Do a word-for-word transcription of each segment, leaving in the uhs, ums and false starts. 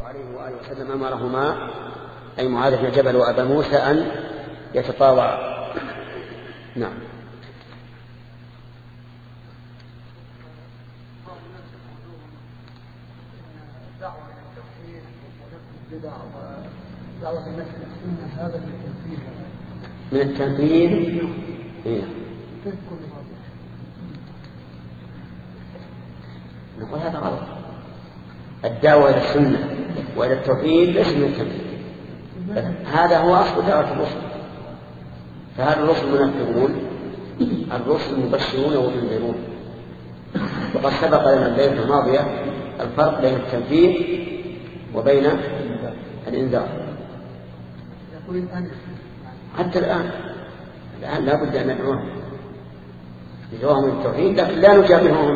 عليه وآله وسلم أمرهما أي معاذ بن جبل وأبا موسى أن يتطاوعا. نعم. من التنفيذ إيه؟ نقول هذا غلط. الدعوة إلى السنة وإلى التوحيد ليس من التنفيذ، هذا هو أصل دعوة الرسل. فهذا الرسل منفذون، الرسل مبشرون ومنذرون. وقد سبق لنا الليلة الماضية الفرق بين التنفيذ وبين الإنذار. حتى الآن الآن لا بد أن ندعوهم ندعوهم للتوحيد، لكن لا نجابههم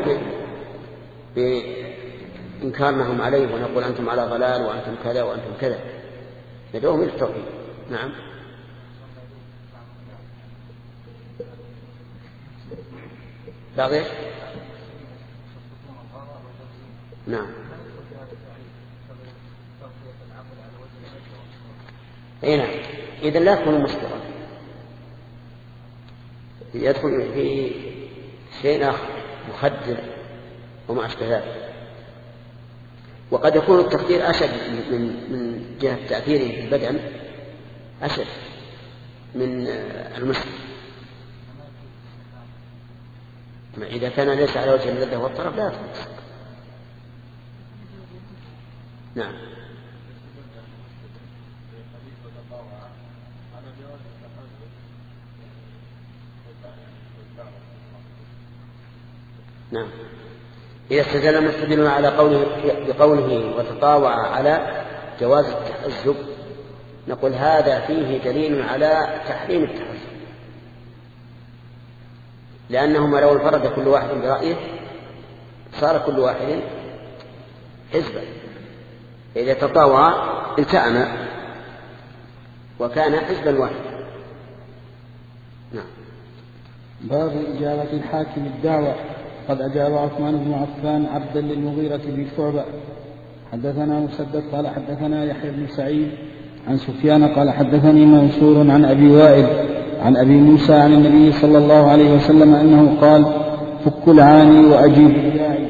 بإنكارنهم عليه ونقول أنتم على ضلال وأنتم كذا وأنتم كذا، ندعوهم للتوحيد. نعم. باقي. نعم. اي نعم. اذا لا تكون مسكرا، يدخل في شيء اخر مخدر وما اشبه ذلك. وقد يكون التخدير اشد من من جهه تاثيره في البدن، اشد من المسك. إذا كان ليس على وجه اللذة والطرف لا يدخل. نعم. نعم. إذا استدل المستدلون على قوله بقوله وتطاوع على جواز التحزب، نقول هذا فيه دليل على تحريم التحزب، لأنهما لو انفرد كل واحد برأيه صار كل واحد حزبا. إذا تطاوع التأم وكان حزبا واحدا. نعم. باب إجابة الحاكم الدعوة. قد أجاب عثمان بن عفان عبدا للمغيرة بن شعبة. حدثنا مسدد قال حدثنا يحيى بن سعيد عن سفيان قال حدثني منصور عن أبي وائل عن أبي موسى عن النبي صلى الله عليه وسلم أنه قال فك العاني وأجيب الداعي.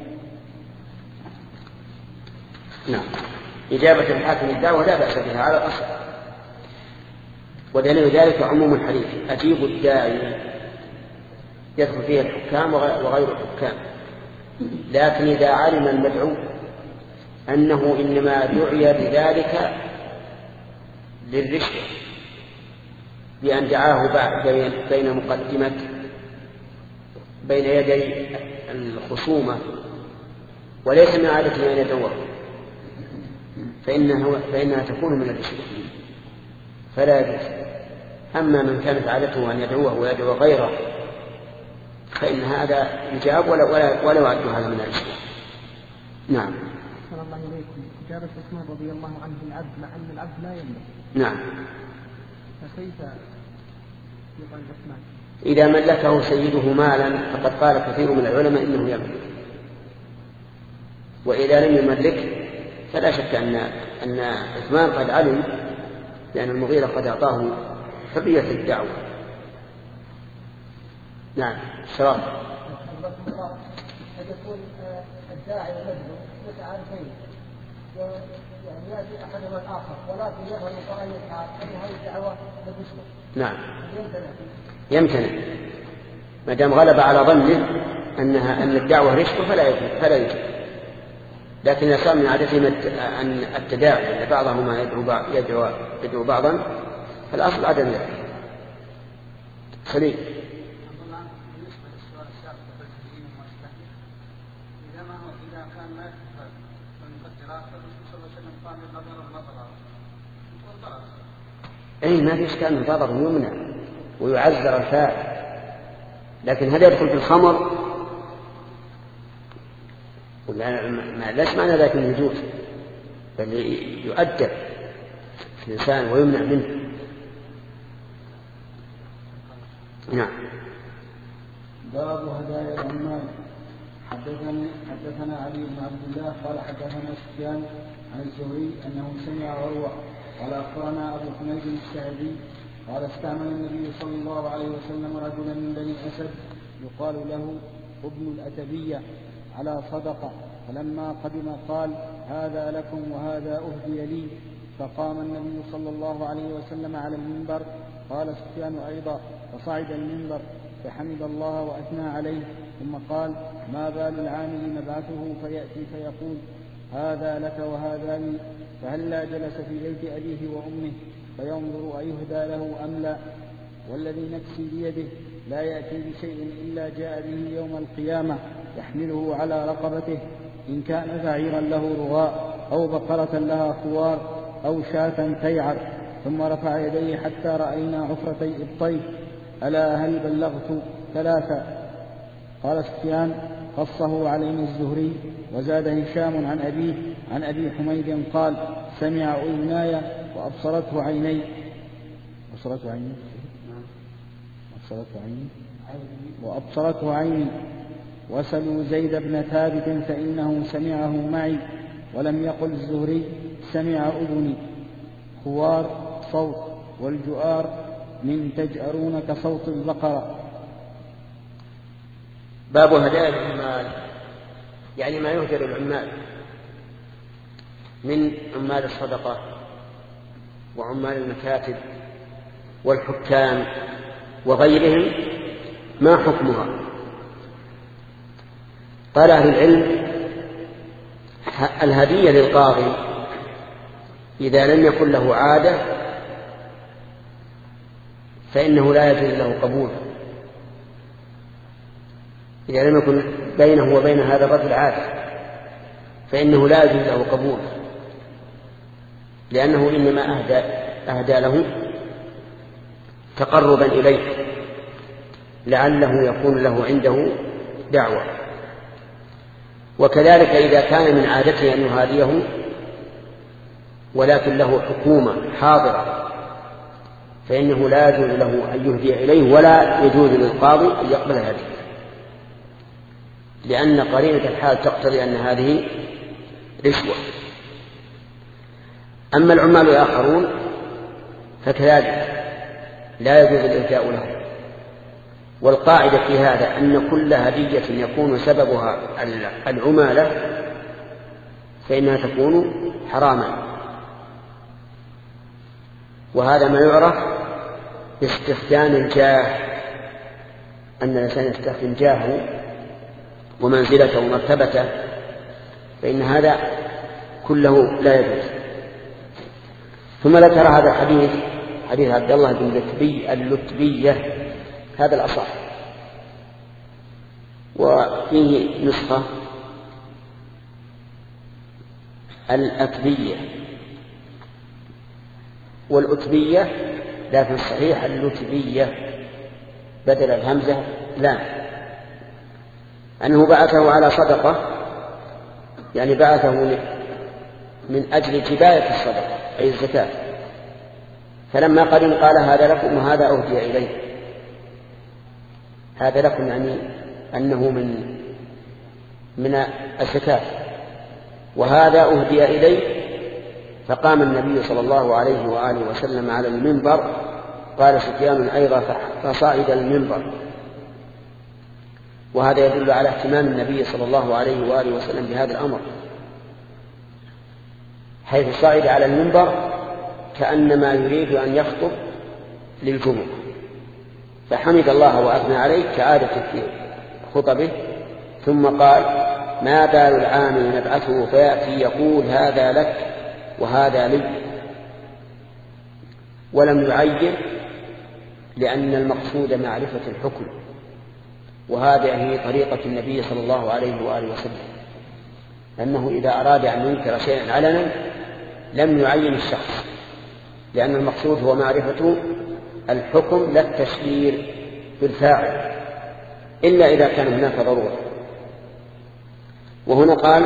نعم. إجابة الحاكم الدعوة لا بأس بها على الأصل، ودليل ذلك عموم الحديث أجيب الداعي يدخل فيه الحكام وغير الحكام. لكن إذا علم المدعو أنه إنما دعي بذلك للرشوة بأن دعاه بين مقدمة بين يدي الخصومة وليس من عادته أن يدعوه، فإنه فإنها تكون من الرشوة فلا يجوز. أما من كانت عادته أن يدعوه ويدعو غيره فإن هذا يجاب ولا ولا ولا يعد هذا من الرشوة. نعم. صلى الله عليكم. إجابة عثمان رضي الله عنه العبد مع أن العبد لا يملك. نعم. فكيف يقال عثمان؟ إذا ملكه سيده مالا فقد قال كثير من العلماء إنه يملك، وإذا لم يملك فلا شك أن أن عثمان قد علم، لأن المغيرة قد أعطاه حرية الدعوة. نعم. سلام. قد يكون الداعي والمدعو متعارفين، يعني يأتي أحدهما الآخر ولكن يظهر من قرائن الحال أن هذه الدعوة للرشوة. نعم. يمتنع ما دام غلب على ظنه أنها أن الدعوة رشوة فلا يجوز فلا يجوز. لكن إذا صار من عادتهم أن التداعي أن بعضهما يدعو يدعو يدعو بعضا فالأصل عدم ذلك. سليم. أي ما في إشكال من ضرر يمنع ويعذر الفاعل، لكن هل يدخل في الخمر؟ ليس معنى ذلك من يجوز، بل يؤدب الإنسان ويمنع منه. نعم. باب هدايا العمال. حدثنا حدثنا علي بن عبد الله قال حدثنا سفيان عن الزهري أنه سمع عروة قال أخبرنا أبو حميد السعدي قال استعمل النبي صلى الله عليه وسلم رجلا من بني أسد يقال له ابن الأتبية على صدقة، فلما قدم قال هذا لكم وهذا أهدي لي، فقام النبي صلى الله عليه وسلم على المنبر. قال سفيان أيضا فصعد المنبر فحمد الله وأثنى عليه، ثم قال ما بال العامل مبعثه فيأتي فيقول هذا لك وهذا لي، فهلا جلس في بيت أبيه وأمه فينظر أيهدى له أم لا، والذي نفسي بيده لا يأتي بشيء إلا جاء به يوم القيامة يحمله على رقبته، إن كان بعيرا له رغاء أو بقرة لها خوار أو شاة تيعر، ثم رفع يديه حتى رأينا عفرتي إبطيه، ألا هل بلغت ثلاثة؟ قال سفيان قصه علينا الزهري. وزاد هشام عن أبيه عن أبي حميد قال سمع أذناي وأبصرته عيني أبصرته عيني أبصرته عيني وأبصرته عيني وسلوا زيد بن ثابت فإنه سمعه معي، ولم يقل الزهري سمع أذني. خوار صوت، والجؤار من تجأرون كصوت البقرة. باب هدايا العمال، يعني ما يهدى للعمال من عمال الصدقة وعمال المكاتب والحكام وغيرهم، ما حكمها؟ قال أهل العلم الهدية للقاضي إذا لم يكن له عادة فإنه لا يجوز له قبول، إذا لم يكن بينه وبين هذا الرجل عادة فإنه لا يجوز له قبول، لأنه إنما أهدى, أهدى له تقربا إليه لعله يكون له عنده دعوة. وكذلك إذا كان من عادته أن يهاديه ولكن له حكومة حاضرة فإنه لا يجوز له أن يهدي إليه، ولا يجوز للقاضي أن يقبل الهدية، لأن قرينة الحال تقتضي أن هذه رشوة. أما العمال الآخرون فكذلك لا يجوز الإهداء لهم. والقاعدة في هذا أن كل هدية يكون سببها العمالة فإنها تكون حراما، وهذا ما يعرف باستخدام الجاه، أن الإنسان يستخدم جاهه ومنزلته ومرتبته، فإن هذا كله لا يجوز. ثم ذكر هذا الحديث حديث عبد الله بن لتبي اللتبية، هذا الأصح، وفيه نسخة الأتبية والأتبية، لكن الصحيح اللتبية بدل الهمزة لا، أنه بعثه على صدقة، يعني بعثه من أجل جباية الصدقة أي الزكاة، فلما قدم قال هذا لكم وهذا أهدي إليه. هذا لكم يعني أنه من من الزكاة، وهذا أهدي إليه. فقام النبي صلى الله عليه وآله وسلم على المنبر، قال سفيان أيضا فصعد المنبر، وهذا يدل على اهتمام النبي صلى الله عليه وآله وسلم بهذا الأمر، حيث صعد على المنبر كأنما يريد أن يخطب للجمعة، فحمد الله وأثنى عليه كعادة في خطبه، ثم قال ما بال العامل نبعثه فيأتي يقول هذا لك وهذا لي، ولم يعين، لأن المقصود معرفة الحكم، وهذه هي طريقة النبي صلى الله عليه وآله وسلم، أنه إذا أراد أن ينكر شيئا علنا لم يعين الشخص، لأن المقصود هو معرفة الحكم لا التشهير بالفاعل، إلا إذا كان هناك ضرورة. وهنا قال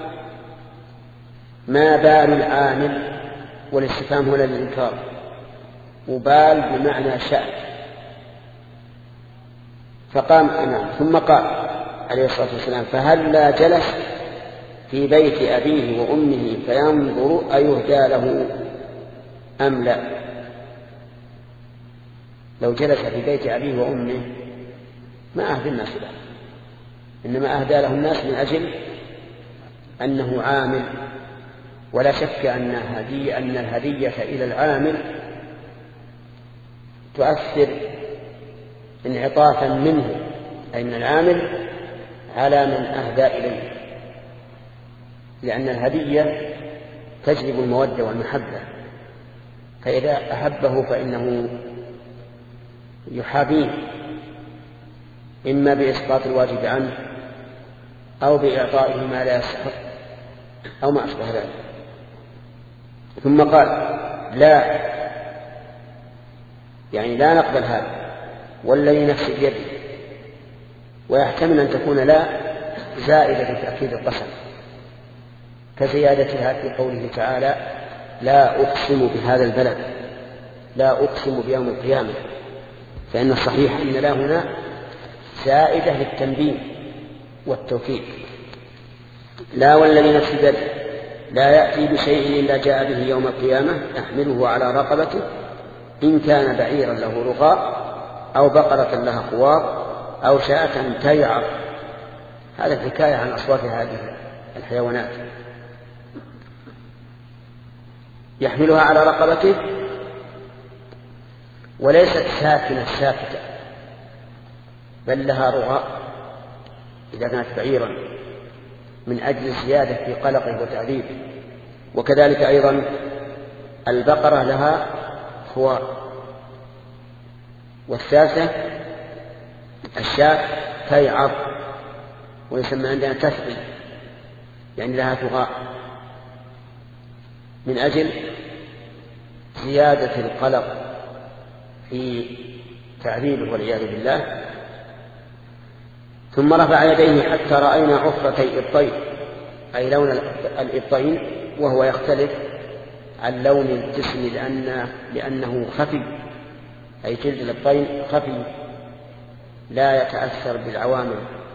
ما بال العامل، والاستفهام هنا للإنكار، وبال بمعنى شأن، فقام أمام ثم قال عليه الصلاة والسلام: فهلا جلس في بيت أبيه وأمه فينظر أيهدى له أم لا. لو جلس في بيت أبيه وأمه ما أهدى الناس له، إنما أهدى له الناس من أجل أنه عامل. ولا شك أن هدية أن الهدية إلى العامل تؤثر انعطافا منه، أي من العامل على من أهدى إليه، لأن الهدية تجلب المودة والمحبة، فإذا أحبه فإنه يحابيه، إما بإسقاط الواجب عنه أو بإعطائه ما لا يستحق أو ما أشبه ذلك. ثم قال: لا، يعني لا نقبل هذا والذي نفسي بيده. ويحتمل أن تكون لا زائدة لتأكيد القسم، كزيادتها في قوله تعالى: لا أقسم بهذا البلد، لا أقسم بيوم القيامة، فإن الصحيح أن لا هنا زائدة للتنبيه والتوكيد. لا والذي نفسي بيده لا يأتي بشيء إلا جاء به يوم القيامة يحمله على رقبته، إن كان بعيرا له رغاء أو بقرة لها خوار أو شاة تيعر. هذا الحكاية عن أصوات هذه الحيوانات. يحملها على رقبته، وليست ساكنة ساكتة، بل لها رغاء إذا كانت بعيرا من أجل الزيادة في قلقه وتعذيبه. وكذلك أيضا البقرة لها خوار. والثالثة الشاة تيعر، ويسمى عندنا تثقل، يعني لها ثغاء، من أجل زيادة القلق في تعذيبه والعياذ بالله. ثم رفع يديه حتى رأينا عفرتي إبطين، أي لون الإبطين، وهو يختلف عن لون الجسم لأن لأنه خفي، أي جلد الإبطين خفي لا يتأثر بالعوامل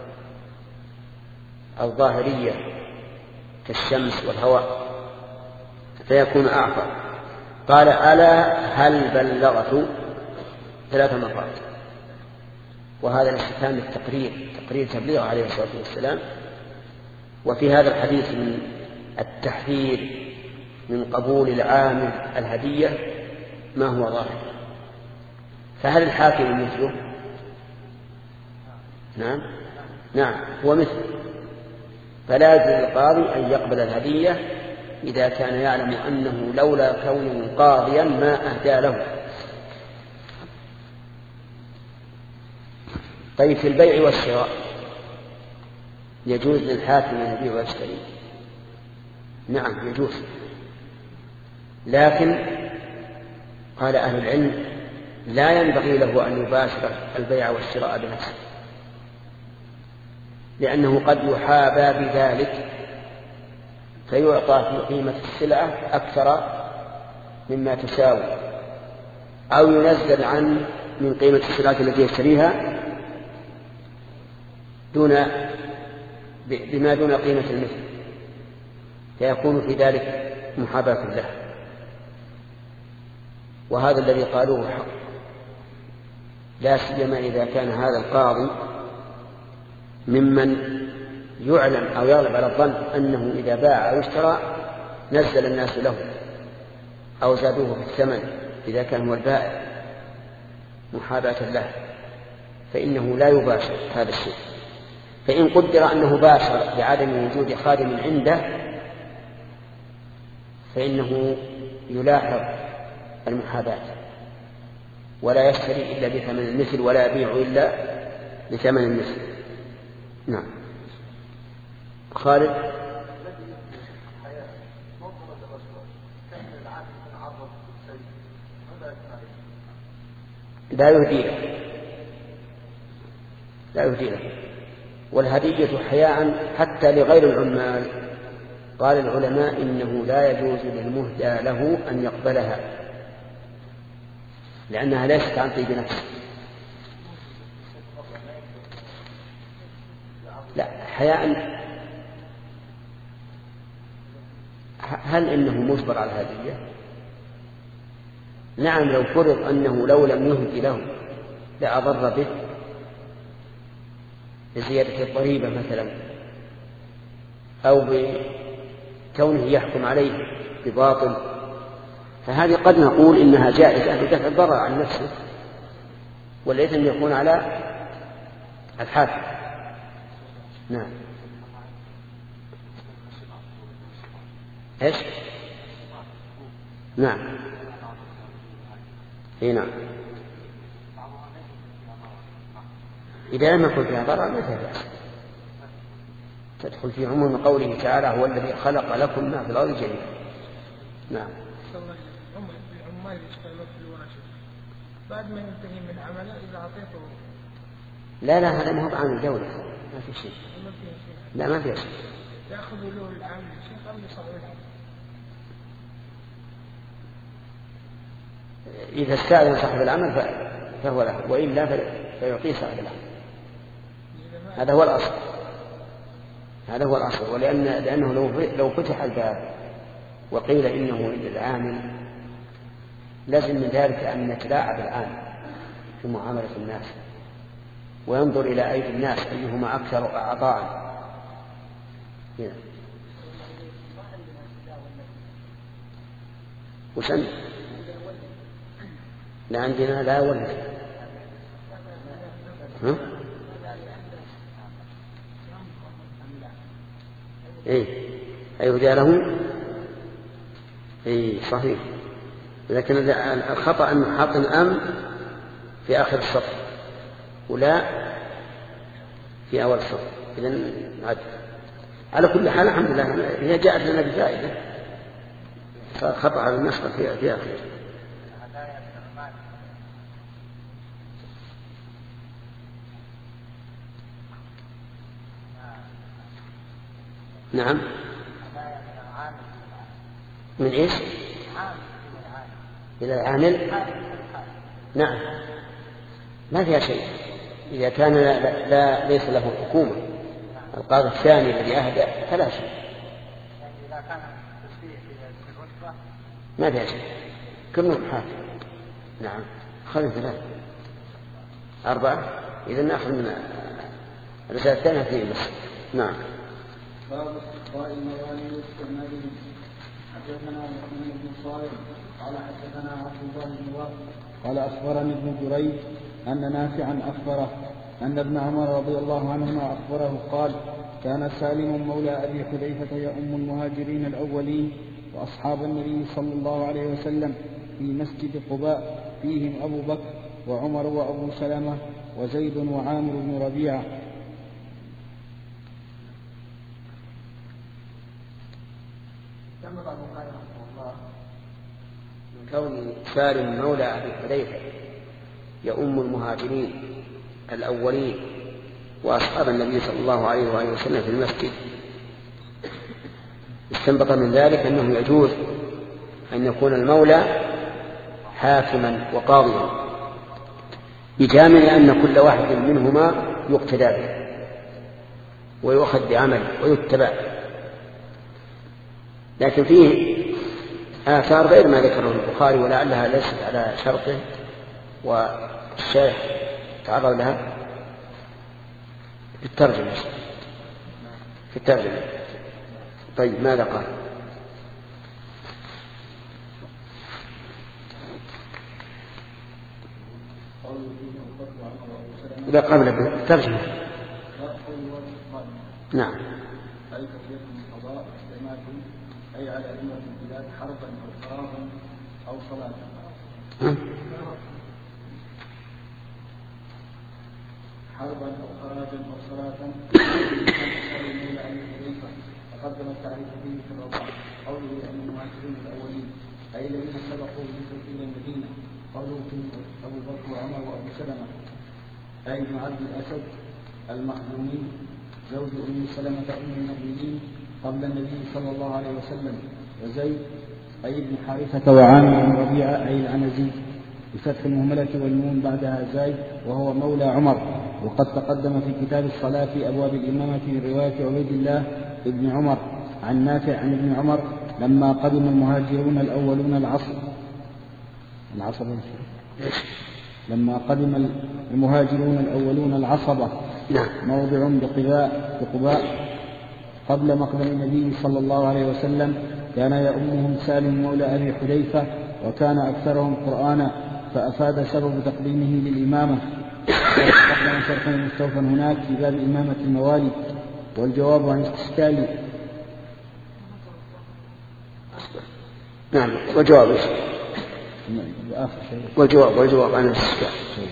الظاهرية كالشمس والهواء، فيكون أعفر. قال: ألا هل بلغت؟ ثلاث مرات. وهذا الاستفهام التقرير، تقرير تبليغ عليه الصلاة والسلام. وفي هذا الحديث من التحذير من قبول العامل الهدية ما هو ظاهر. فهل الحاكم مثله؟ نعم نعم هو مثله. فلا يجوز للقاضي أن يقبل الهدية إذا كان يعلم أنه لولا كونه قاضيا ما أهدى له. طيب، في البيع والشراء يجوز للحاكم أن يبيع ويشتري؟ نعم يجوز، لكن قال أهل العلم لا ينبغي له أن يباشر البيع والشراء بنفسه، لأنه قد يحابى بذلك فيعطى في قيمة السلعة أكثر مما تساوي، أو ينزل عن من قيمة السلعة التي يشتريها دون بما دون قيمة المثل، فيكون في ذلك محاباة له. وهذا الذي قالوه حق، لا سيما إذا كان هذا القاضي ممن يعلم أو يغلب على الظن أنه إذا باع أو اشترى نزل الناس له أو زادوه في الثمن إذا كان هو البائع محاباة له، فإنه لا يباشر هذا الشيء. فإن قدر أنه باشر بعدم وجود خادم عنده فإنه يلاحظ المحاباة، ولا يشتري إلا بثمن المثل ولا يبيع إلا بثمن المثل. نعم. خالد. لا يهدي له، لا يهدي له. والهدية حياء حتى لغير العمال. قال العلماء إنه لا يجوز للمهدى له أن يقبلها، لأنها ليست عن طيب نفس. حياء هل إنه مجبر على الهدية؟ نعم، لو فرض أنه لو لم يهدي له لأضر به بزيادة الضريبة مثلا، أو بكونه يحكم عليه بباطل، فهذه قد نقول إنها جائزة لدفع الضرر عن نفسه، والإثم يكون على الحاكم. نعم. إيش؟ نعم. إيه نعم. إذا لم يكن فيها ضرر ما فيها بأس، تدخل في عموم قوله تعالى: هو الذي خلق لكم ما في الأرض جميعا. نعم. العمال يشتغلون في الورشة بعد ما ينتهي من عمله إذا أعطيته. لا لا، هذا ما هو بعمل دولة، ما في شيء. لا ما في شيء. يأخذوا له العامل شيء قبل يصعدونه. إذا استأذن صاحب العمل فهو له، وإلا فيعطيه صاحب العمل. هذا هو الأصل، هذا هو الأصل. ولأن لأنه لو لو فتح الباب وقيل إنه للعامل لازم من ذلك أن يتلاعب العامل في معاملة الناس، وينظر إلى أيدي الناس أيهما أكثر عطاء. وسن لا عندنا لا ولا ها؟ إيه أيهدى له؟ إيه صحيح، لكن الخطأ أنه حاط الأم في آخر السطر ولا في أول السطر. إذن عد. على كل حال الحمد لله هي جاءت لنا بفائدة، فخطأ على النسخة في في آخر. نعم. من إيش؟ إلى العامل. نعم ما فيها شيء إذا كان لا, لا ليس له حكومة. القاضي الثاني الذي أهدى فلا شيء، ما فيها شيء، كلهم حاكم. نعم. خلي ثلاثة أربعة. إذا نأخذ من الرسالة الثانية في بس. نعم. باب استقراء الموالي واستعمالهم. حدثنا محمد بن صالح قال حدثنا عبد الله بن وهب قال أخبرني ابن جريج أن نافعا أخبره أن ابن عمر رضي الله عنهما أخبره قال: كان سالم مولى أبي حذيفة يؤم المهاجرين الأولين وأصحاب النبي صلى الله عليه وسلم في مسجد قباء، فيهم أبو بكر وعمر وأبو سلمة وزيد وعامر بن ربيعة. من كون سالم مولى أبي حذيفة يؤم المهاجرين الأولين وأصحاب النبي صلى الله عليه وآله وسلم في المسجد، استنبط من ذلك أنه يجوز أن يكون المولى حاكما وقاضيا، بجامع أن كل واحد منهما يقتدى به ويؤخذ بعمله ويتبع. لكن فيه آثار غير ما ذكره البخاري ولعلها ليست على شرطه، والشيخ تعرض لها في الترجمة في الترجمة. طيب ماذا قال؟ إذا قبل الترجمة. نعم. أي على أئمة البلاد حربا أو فراغا أو صلاة. حربا أو خراجا أو صلاة. تقدم التعريف فيه في الرضاع. قوله أن المهاجرين الأولين أي الذين سبقوا بهجرة إلى المدينة. قوله أبو بكر وعمر وأبو سلمة أي ابن عبد الأسد المخزومي زوج أم سلمة أم المؤمنين قبل النبي صلى الله عليه وسلم. وزيد أي ابن حارثة وعامر بن ربيعة أي العنزي بفتح المهملة والنون بعدها زاي وهو مولى عمر. وقد تقدم في كتاب الصلاة في أبواب الإمامة من رواية عبيد الله ابن عمر عن نافع عن ابن عمر لما قدم المهاجرون الأولون العصر العصبة لما قدم المهاجرون الأولون العصبة موضع بقباء بقباء قبل مقدم النبي صلى الله عليه وسلم كان يؤمهم سالم مولى أبي حذيفة وكان أكثرهم قرآنا فأفاد سبب تقديمه للإمامة. وقدم شرحا مستوفا هناك في باب إمامة الموالي. والجواب عن استشكال نعم وجواب والجواب والجواب عن الاستشكال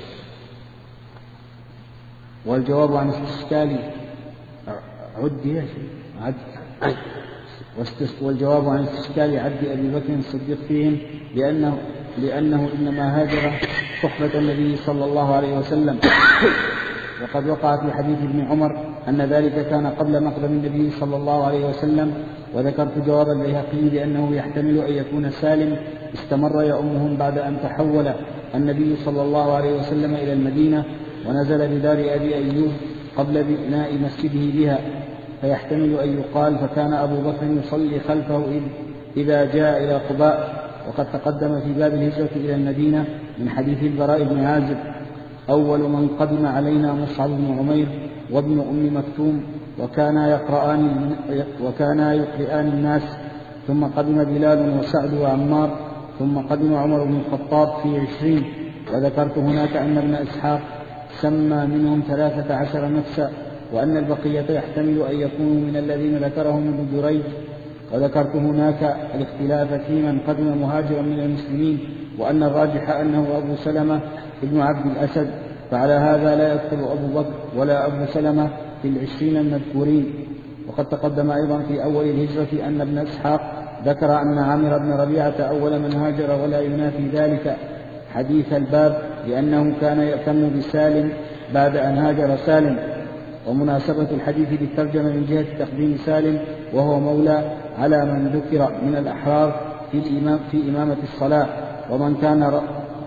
والجواب عن استشكال عد يا عد والجواب عن استشكال عبد أبي بكر الصديق فيهم لأنه, لأنه إنما هاجر صحبة النبي صلى الله عليه وسلم. وقد وقع في حديث ابن عمر أن ذلك كان قبل مقدم النبي صلى الله عليه وسلم. وذكرت جواب البيهقي بأنه يحتمل أن يكون سالم استمر يؤمهم بعد أن تحول النبي صلى الله عليه وسلم إلى المدينة ونزل بدار أبي أيوب قبل بناء مسجده بها، فيحتمل أن يقال فكان أبو بكر يصلي خلفه إذا جاء إلى قباء. وقد تقدم في باب الهجرة إلى المدينة من حديث البراء بن عازب أول من قدم علينا مصعب بن عمير وابن أم مكتوم وكانا يقرآن, وكانا يقرآن الناس، ثم قدم بلال وسعد وعمار، ثم قدم عمر بن الخطاب في عشرين. وذكرت هناك أن ابن إسحاق سمى منهم ثلاثة عشر نفسا وأن البقية يحتمل أن يكونوا من الذين ذكرهم ابن جريج. وذكرت هناك الاختلاف في من قدم مهاجرا من المسلمين وأن الراجح أنه أبو سلمة ابن عبد الأسد، فعلى هذا لا يدخل أبو بكر ولا أبو سلمة في العشرين المذكورين. وقد تقدم أيضا في أول الهجرة أن ابن إسحاق ذكر أن عامر بن ربيعة أول من هاجر ولا ينافي ذلك حديث الباب لأنه كان يأتم بسالم بعد أن هاجر سالم. ومناسبة الحديث بالترجمة من جهة تقديم سالم وهو مولى على من ذكر من الأحرار في, الإمام في إمامة الصلاة. ومن كان ر...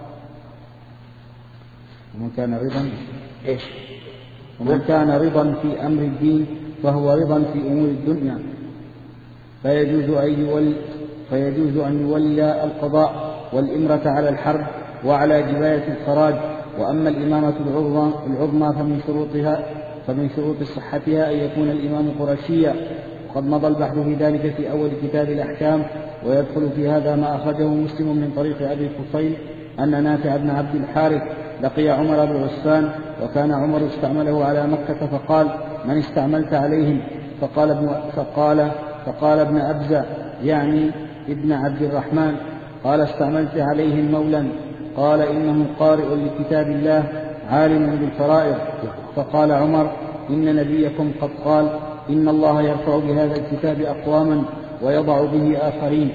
ومن كان رضا إيش؟ ومن كان رضا في أمر الدين فهو رضا في أمور الدنيا، فيجوز أن يولي, فيجوز أن يولى القضاء والإمرة على الحرب وعلى جباية الخراج. وأما الإمامة العظمى, العظمى فمن شروطها فمن شروط صحتها أن يكون الإمام قرشيا. وقد مضى البحث في ذلك في أول كتاب الأحكام. ويدخل في هذا ما أخرجه مسلم من طريق أبي الطفيل أن نافع بن عبد الحارث لقي عمر بن عثمان وكان عمر استعمله على مكة فقال من استعملت عليهم؟ فقال ابن, فقال فقال ابن أبزة يعني ابن عبد الرحمن. قال استعملت عليهم مولا. قال إنه قارئ لكتاب الله عالم بالفرائض. فقال عمر إن نبيكم قد قال إن الله يرفع بهذا الكتاب أقواما ويضع به آخرين.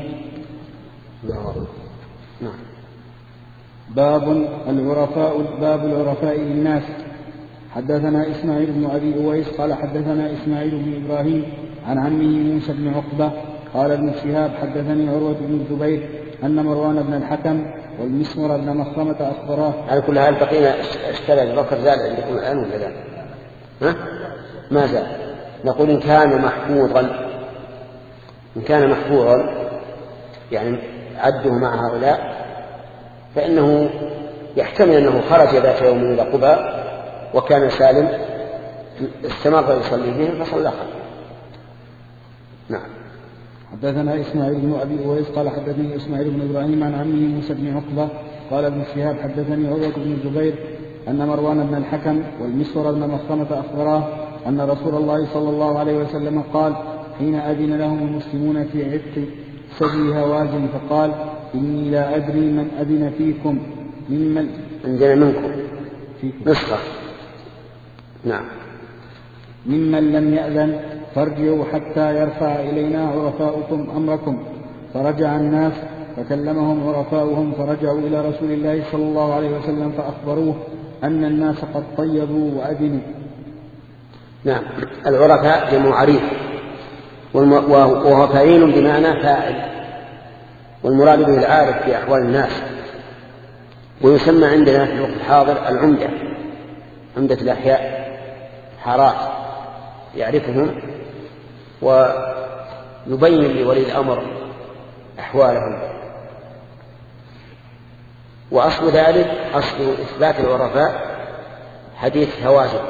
باب العرفاء باب العرفاء للناس. حدثنا إسماعيل بن أبي أويس قال حدثنا إسماعيل بن إبراهيم عن عمه موسى بن عقبة قال ابن شهاب حدثني عروة بن الزبير أن مروان بن الحكم والمسور بن مخرمة أخبراه. على كل حال بقينا اشترى أبي بكر زاد عندكم الآن ولا لا؟ ها؟ ما زال. نقول إن كان محفوظا إن كان محفوظا يعني عده مع هؤلاء فإنه يحتمل أنه خرج ذات يوم إلى قباء وكان سالم استمر يصلي بهم فصلى خلفه. نعم. حدثنا إسماعيل بن أبي أويس قال حدثني إسماعيل بن إبراهيم عن عمه موسى بن عقبة قال ابن شهاب حدثني عروة بن الزبير أن مروان بن الحكم والمسور بن مخرمة أخبراه أن رسول الله صلى الله عليه وسلم قال حين أذن لهم المسلمون في عتق سبي هوازن فقال إني لا أدري من أذن فيكم ممن أذن منكم نسخة. نعم. ممن لم يأذن فارجعوا حتى يرفع إلينا عرفاؤكم أمركم. فرجع الناس فكلمهم عرفاؤهم فرجعوا إلى رسول الله صلى الله عليه وسلم فأخبروه أن الناس قد طيبوا وأذنوا. نعم. العرفاء جمع عريف وهو فعيل بمعنى فاعل، والمراد به العارف في أحوال الناس ويسمى عندنا في الوقت الحاضر العمدة، عمدة الأحياء، حارات يعرفهم ويبين لولي الأمر أحوالهم. وأصل ذلك أصل إثبات العرفاء حديث هوازن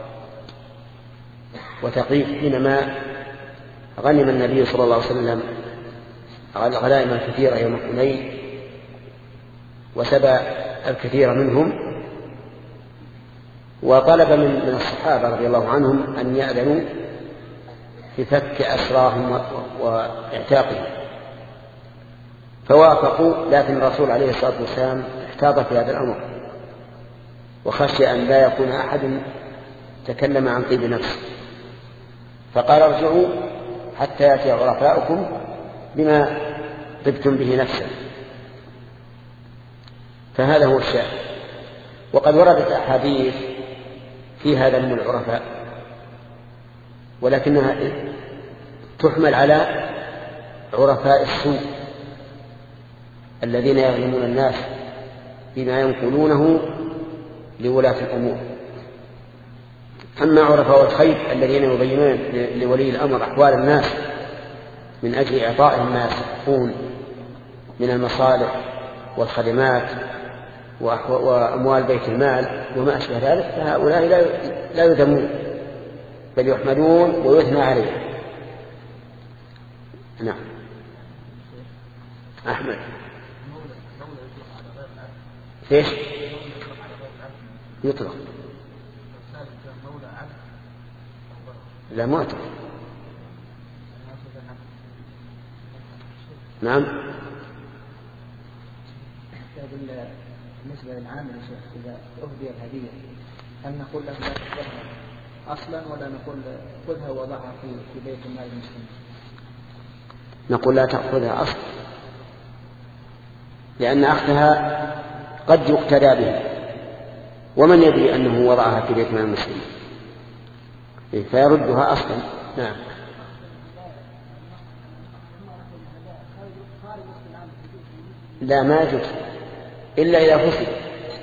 وتقيف حينما غنم النبي صلى الله عليه وسلم غنائم كثيرة يوم حنين وسبى الكثير منهم، وطلب من الصحابة رضي الله عنهم أن يأذنوا في فك أسراهم واعتاقهم، فوافقوا، لكن الرسول عليه الصلاة والسلام احتاط في هذا الأمر وخشي أن لا يكون أحد تكلم عن طيب نفسه، فقال ارجعوا حتى يأتي عرفاؤكم بما طبتم به نفسا. فهذا هو الشاهد. وقد وردت أحاديث في هذا من العرفاء، ولكنها تحمل على عرفاء السوء الذين يظلمون الناس بما ينقلونه لولاة الأمور. أما عرفاء الخير الذين يبينون لولي الأمر أحوال الناس من أجل إعطائهم ما يستحقون من المصالح والخدمات وأموال بيت المال وما أشبه ذلك، فهؤلاء لا يذمون بل يحمدون ويثنى عليهم. نعم. أحمد فيش يطلق لا معتق. نعم. بالنسبة للعامل يا شيخ إذا أهدي الهدية هل نقول له لا تأخذها أصلا ولا نقول خذها وضعها في في بيت المال المسلم؟ نقول لا تأخذها أصلا، لأن أخذها قد يقتدى بها، ومن يدري أنه وضعها في بيت مال المسلم فيردها أصلا. نعم. لا ما يجوز إلا إذا فصل،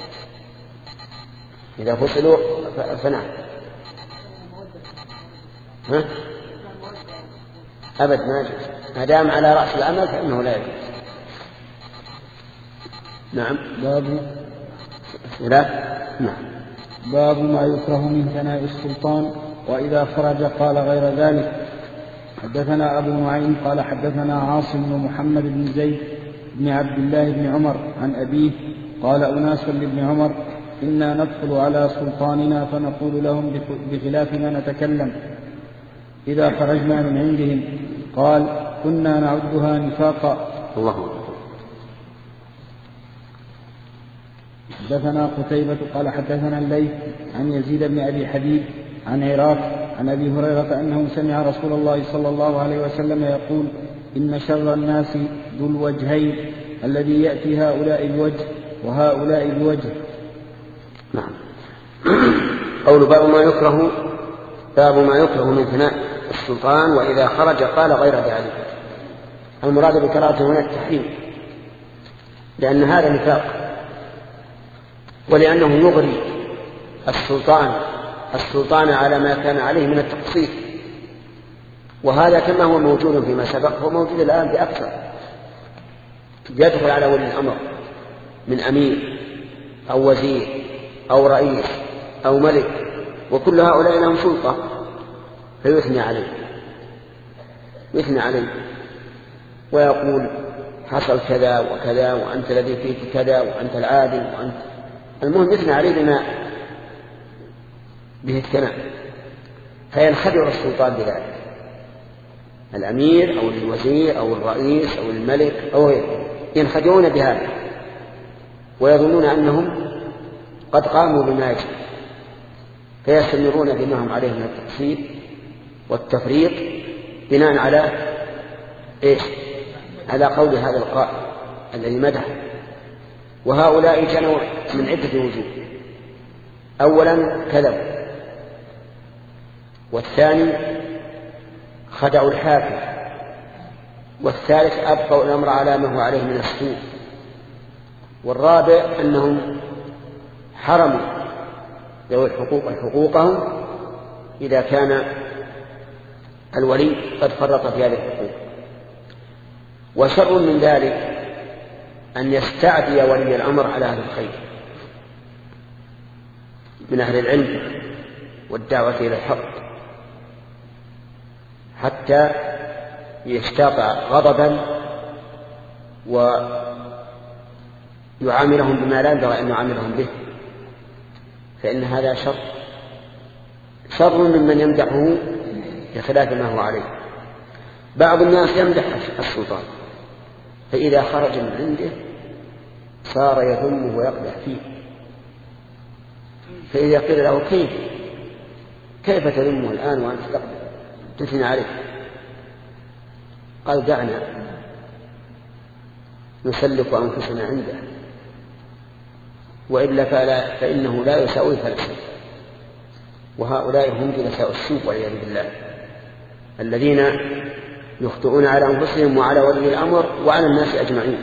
إذا فصلوا فنعم. ها؟ أبد ما يجوز، ما دام على رأس العمل فإنه لا يجوز. نعم. باب لا. نعم. باب ما يكره من ثناء السلطان وإذا خرج قال غير ذلك. حدثنا أبو نعيم قال حدثنا عاصم بن محمد بن زيد بن عبد الله بن عمر عن أبيه قال أناس لابن عمر إنا ندخل على سلطاننا فنقول لهم بخلاف ما نتكلم إذا خرجنا من عندهم. قال كنا نعدها نفاقا. الله. حدثنا قتيبة قال حدثنا الليث عن يزيد بن أبي حبيب عن عراق عن أبي هريرة أنه سمع رسول الله صلى الله عليه وسلم يقول إن شر الناس ذو الوجهين الذي يأتي هؤلاء بوجه وهؤلاء بوجه. نعم. قول باب ما يكره، باب ما يكره من ثناء السلطان وإذا خرج قال غير ذلك. المراد بكراهته هنا التحريم، لأن هذا نفاق، ولأنه يغري السلطان السلطان على ما كان عليه من التقصير، وهذا كما هو موجود فيما سبق هو موجود الآن بأكثر. يدخل على ولي الأمر من أمير أو وزير أو رئيس أو ملك، وكل هؤلاء لهم سلطة، فيثني عليه يثني عليه ويقول حصل كذا وكذا وأنت الذي فيك كذا وأنت العادل وأنت، المهم يثني عليه بما به الثناء، فينخدع السلطان بذلك، الأمير أو الوزير أو الرئيس أو الملك أو غيره ينخدعون بهذا ويظنون أنهم قد قاموا بما يجب، فيستمرون بما هم عليه من التقصير والتفريط بناء على إيش؟ على قول هذا القائل الذي مدح. وهؤلاء جنوا من عدة وجوه: أولا كذبوا، والثاني خدعوا الحاكم، والثالث أبقوا الأمر على ما هو عليه من السوء. والرابع أنهم حرموا ذوي الحقوق حقوقهم إذا كان الولي قد فرط في هذه الحقوق. وشر من ذلك أن يستعدي ولي الأمر على أهل الخير من أهل العلم والدعوة إلى الحق حتى يشتاق غضبا ويعاملهم بما لا ينبغي أن يعاملهم به، فإن هذا شر شر ممن يمدحه بخلاف ما هو عليه. بعض الناس يمدح السلطان، فإذا خرج من عنده صار يذمه ويقدح فيه، فإذا قيل له كيف كيف تذمه الآن وأنت تثني عليه؟ قال دعنا نسلك أنفسنا عنده، وإلا فلا فإنه لا يساوي فلسا. وهؤلاء هم جلساء السوء والعياذ بالله، الذين يخطئون على أنفسهم وعلى ولي الأمر وعلى الناس أجمعين.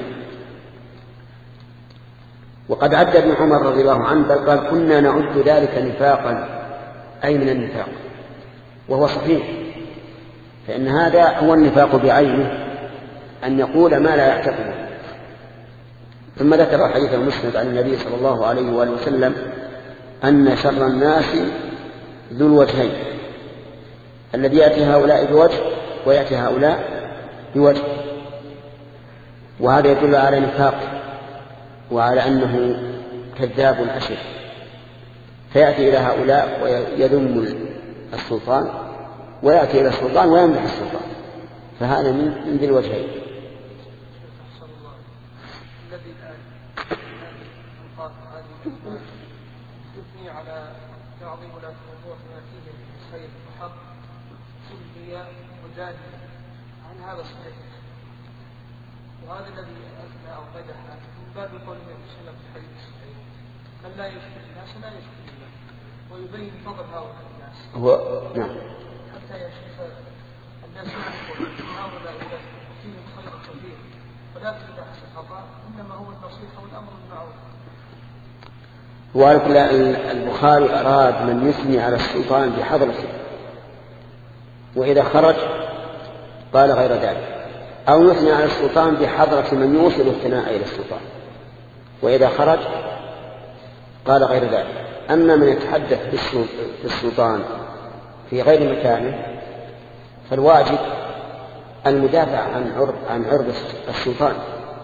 وقد عد ابن عمر رضي الله عنه بل قال كنا نعد ذلك نفاقا، أي من النفاق، وهو صحيح، فإن هذا هو النفاق بعينه، أن يقول ما لا يعتقده. ثم ذكر حديث المسند عن النبي صلى الله عليه وآله وسلم أن شر الناس ذو الوجهين، الذي يأتي هؤلاء بوجه ويأتي هؤلاء بوجه، وهذا يدل على نفاق وعلى أنه كذاب أشر، فيأتي إلى هؤلاء ويذم السلطان، ويأتي إلى السلطان ويمدح السلطان، فهذا من ذي الوجهين. الذي الآن أنقاذ هذه الأزمان تثني على تعظيم ولاة الأمور بما فيه من خير وحق سلبية وجانب عن هذا الصحيح، وهذا الذي أثنى أو مدح من باب قول النبي صلى الله عليه وسلم في الحديث الصحيح من لا يشكر الناس لا يشكر الله، ويبين فضل هؤلاء الناس. هو نعم حتى يشوف الناس يعرفون هؤلاء فيهم خير كثير، ولكن إذا حصل خطأ إنما هو النصيحة والأمر بالمعروف. والبخاري أراد من يثني على السلطان بحضرته، وإذا خرج قال غير ذلك، أو يثني على السلطان بحضرة من يوصل الثناء إلى السلطان، وإذا خرج قال غير ذلك. أما من يتحدث في السلطان في غير مكانه فالواجب المدافع عن عرض عن عرض السلطان،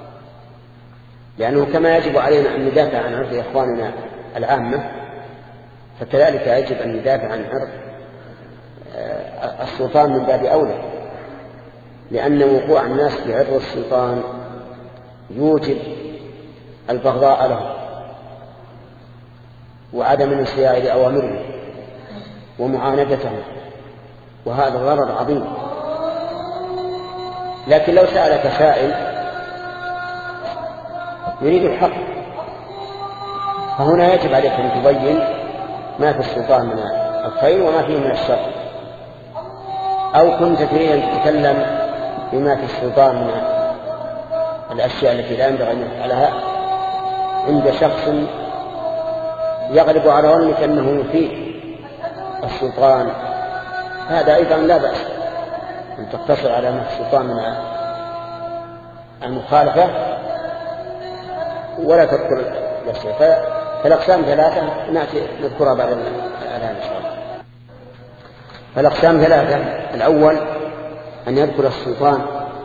لأنه كما يجب علينا أن ندافع عن عرض إخواننا العامة، فكذلك يجب أن ندافع عن عرض السلطان من باب أولى، لأن وقوع الناس في عرض السلطان يوجب البغضاء له وعدم الانصياع لأوامره ومعاندته، وهذا ضرر عظيم. لكن لو سألك سائل يريد الحق، فهنا يجب عليك أن تبين ما في السلطان من الخير وما فيه من الشر، أو كنت تريد أن تتكلم بما في السلطان من الأشياء التي لا ينبغي أن يفعلها عند شخص يغلب على ظنك أنه يفيد السلطان، هذا أيضا لا بأس أن تقتصر على ما في السلطان من المخالفة ولا تذكر الأشياء. فالأقسام ثلاثة نأتي نذكرها بعد الآن إن شاء الله. فالأقسام ثلاثة: الأول أن يذكر السلطان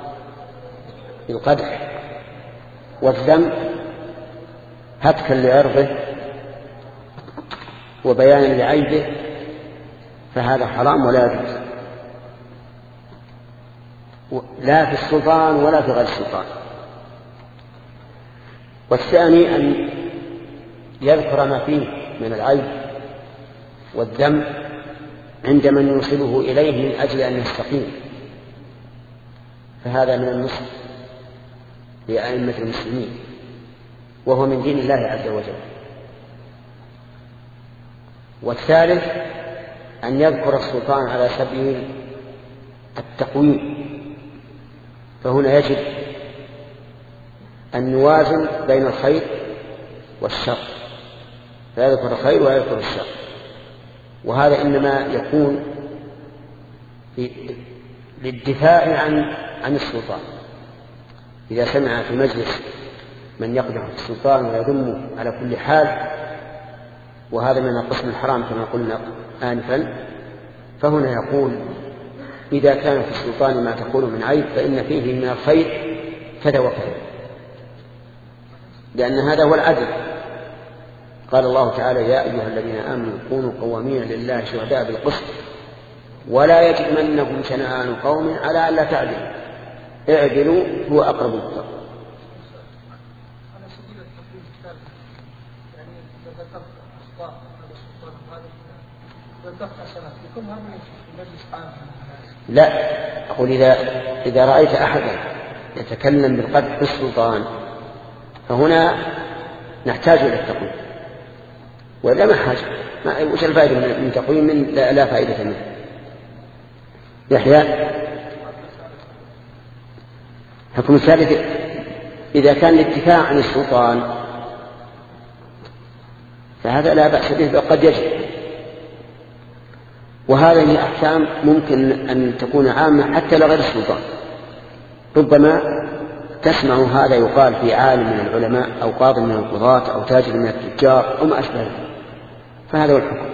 بالقدح والذم هتكا لعرضه وبيانا لعيبه، فهذا حرام ولا يجوز، لا في السلطان ولا في غير السلطان. والثاني أن يذكر ما فيه من العيب والذم عند من يوصله إليه من أجل أن يستقيم، فهذا من النصح لأئمة المسلمين، وهو من دين الله عز وجل. والثالث أن يذكر السلطان على سبيل التقويم، فهنا يجب أن نوازن بين الخير والشر، فيذكر الخير ويذكر الشر. وهذا إنما يكون للدفاع عن عن السلطان. إذا سمع في مجلس من يقدح في السلطان ويذمه على كل حال، وهذا من القسم الحرام كما قلنا آنفا، فهنا يقول إذا كان في السلطان ما تقول من عيب فإن فيه من الخير كذا وكذا، لأن هذا هو العدل. قال الله تعالى: يا أيها الذين آمنوا كونوا قوامين لله شهداء بالقسط ولا يجرمنكم شنآن قوم على ألا تعدلوا اعدلوا هو أقرب للتقوى. لا، أقول إذا إذا رأيت أحدا يتكلم بالقدح في السلطان فهنا نحتاج إلى التقويم، ولا ما حاجة، وش الفائدة من تقويم لا, لا فائدة منه. يحيى حكم الثالث إذا كان الدفاع عن السلطان فهذا لا بأس به وقد يجب. وهذه أحكام ممكن أن تكون عامة حتى لغير السلطان. ربما تسمع هذا يقال في عالم من العلماء أو قاضي من القضاة أو تاجر من التجار أو ما أشبه ذلك، فهذا هو الحكم.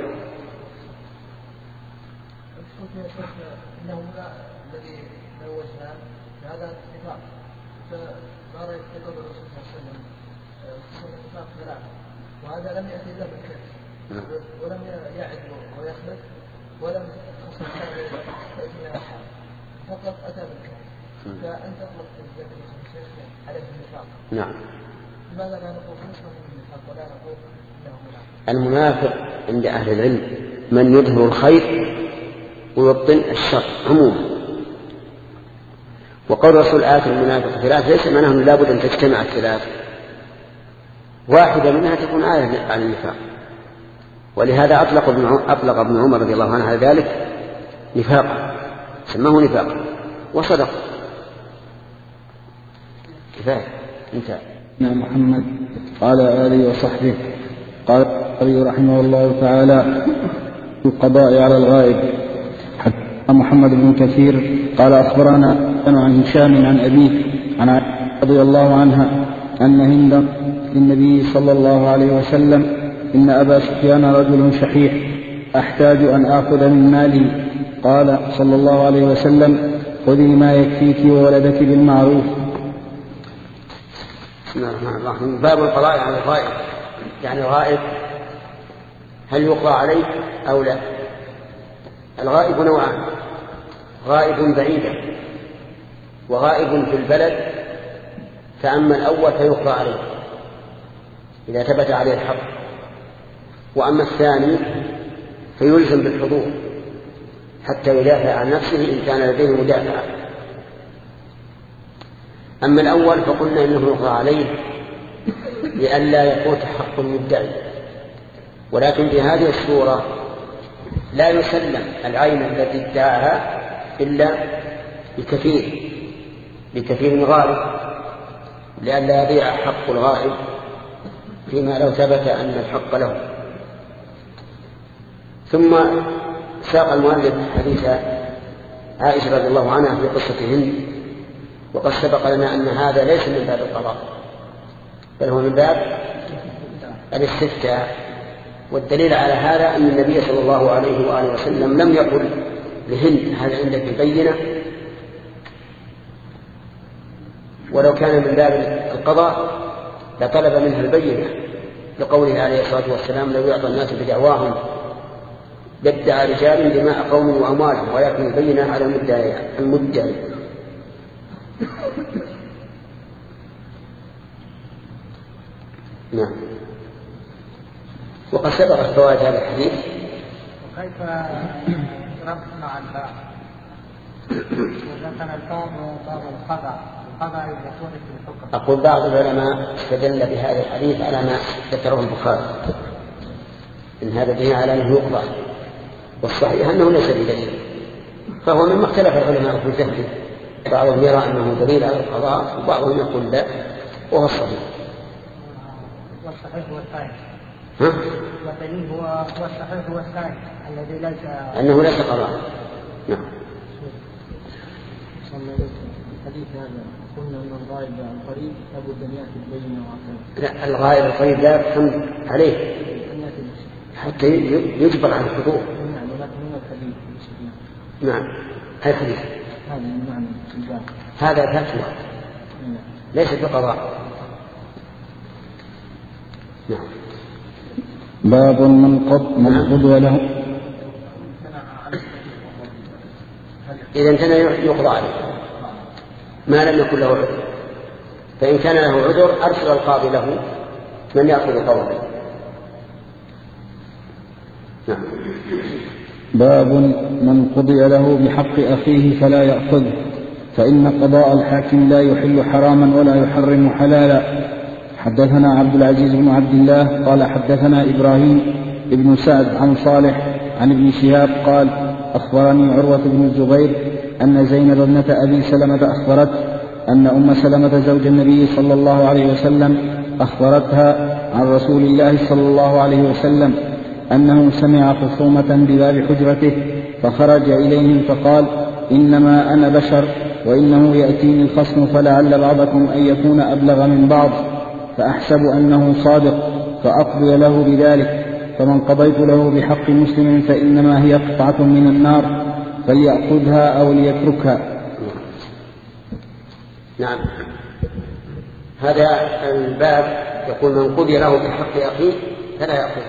وهذا لم يأتي إلا بالكذب ولم يعد ويخلف ولم يخصص فقط أتى بالكذب، فأنت أطلقت الزكاة عليه النفاق. نعم. لماذا لا نقول نسبة من النفاق ولا نقول إنه منافق؟ المنافق عند أهل العلم من يظهر الخير ويبطن الشر عموما. وقول رسول آية المنافق ثلاث ليس معناه لا بد أن تجتمع الثلاث، واحدة منها تكون آية عن النفاق. ولهذا أطلق ابن أطلق ابن عمر رضي الله عنه على ذلك نفاقا، سماه نفاقا وصدق. كفاية انتهى. محمد قال آله وصحبه. قال البخاري رحمه الله تعالى: القضاء على الغائب. حدثنا محمد بن كثير قال أخبرنا عن هشام عن أبيه عن عائشة رضي الله عنها أن هند للنبي صلى الله عليه وسلم: إن أبا سفيان رجل شحيح أحتاج أن آخذ من مالي. قال صلى الله عليه وسلم: خذي ما يكفيك وولدك بالمعروف. بسم الله الرحمن الرحيم. باب القضاء على الغائب. يعني الغائب هل يقضى عليه أو لا؟ الغائب نوعان: غائب بعيدا وغائب في البلد. فأما الأول فيقضى عليه إذا ثبت عليه الحق، وأما الثاني فيلزم بالحضور حتى يدافع عن نفسه إن كان لديه مدافع. أما الأول فقلنا إنه يقضى عليه لئلا يفوت حق المدعي، ولكن في هذه الصورة لا يسلم العين التي ادعاها إلا بكثير بكثير غائب، لئلا يضيع حق الغائب فيما لو ثبت أن الحق له. ثم ساق المؤلف حديث عائشة رضي الله عنها في قصة هند، وقد سبق لنا أن هذا ليس من باب القضاء بل هو من باب الاستفتاء. والدليل على هذا أن النبي صلى الله عليه وآله وسلم لم يقل لهند: هل عندك بينة؟ ولو كان من باب القضاء لطلب منها البينة، لقوله عليه الصلاة والسلام: لو يعطى الناس بدعواهم لادعى رجال دماء قوم وأموالهم ولكن البينة على المدعي. نعم. وقد سبقت فوائد هذا الحديث. وكيف ربطنا عن الباب؟ وذكر الباب باب القضاء، القضاء يكون في الحكم. أقول بعض العلماء استدل بهذا الحديث على ما ذكره البخاري إن هذا دين على أنه يقضى، والصحيح أنه ليس بدليل، فهو مما اختلف العلماء في فهمه. بعضهم يرى أنه دليل على القضاء وبعضهم يقول لا، وهو الصحيح. والصحيح هو الثاني. ها؟ والدليل هو هو الصحيح هو الثاني الذي ليس أنه ليس قضاء. نعم. الحديث هذا قلنا أن الغائب عن قريب لابد أن يأتي بينه وعقله. لا، الغائب القريب لا يحكم عليه حتى يجبر على الحضور. نعم، ولكن هو الحديث. نعم، هذا الحديث هذا المعنى الباب. هذا فتوى ليس بقضاء. نعم. باب من قض من قضى له. إذا امتنع يقضى عليه ما لم يكن له عذر، فإن كان له عذر أرسل القاضي له من يأخذ قوله. نعم. باب من قضي له بحق أخيه فلا يأخذه، فإن قضاء الحاكم لا يحل حراما ولا يحرم حلالا. حدثنا عبد العزيز بن عبد الله قال حدثنا إبراهيم ابن سعد عن صالح عن ابن شهاب قال أخبرني عروة بن الزبير أن زينب ابنة أبي سلمة أخبرت أن أم سلمة زوج النبي صلى الله عليه وسلم أخبرتها عن رسول الله صلى الله عليه وسلم أنه سمع خصومة بباب حجرته فخرج إليهم فقال إنما أنا بشر وإنه يأتيني الخصم فلعل بعضكم أن يكون أبلغ من بعض فأحسب أنه صادق فأقضي له بذلك، فمن قضيت له بحق مسلم فإنما هي قطعة من النار فليأخذها أو ليتركها. نعم. هذا الباب يقول من قضي له بحق أخيه فلا يأخذ،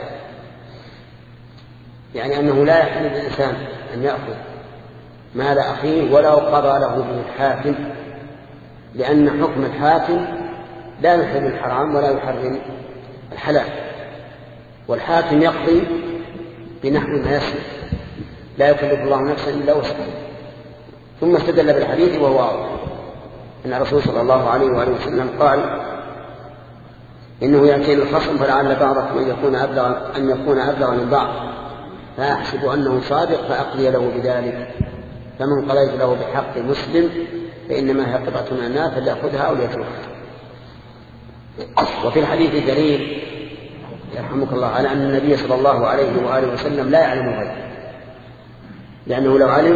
يعني أنه لا يحل للإنسان أن يأخذ مال أخيه ولو قضى له به الحاكم، لأن حكم الحاكم لا يحل الحرام ولا يحرم الحلال، والحاكم يقضي بنحو ما يسر لا يكلف الله نفسا إلا وسعها. ثم استدل بالحديث وهو واضح أن الرسول صلى الله عليه وآله وسلم قال إنه يأتيني الخصم فلعل بعضكم أن يكون أبلغ أن يكون أبلغ من بعض فأحسب أنه صادق فأقضي له بذلك، فمن قضيت له بحق مسلم فإنما هي قطعة من النار فليأخذها أو ليتركها. وفي الحديث دليل يرحمك الله على أن النبي صلى الله عليه وآله وسلم لا يعلم الغيب، لأنه لو علم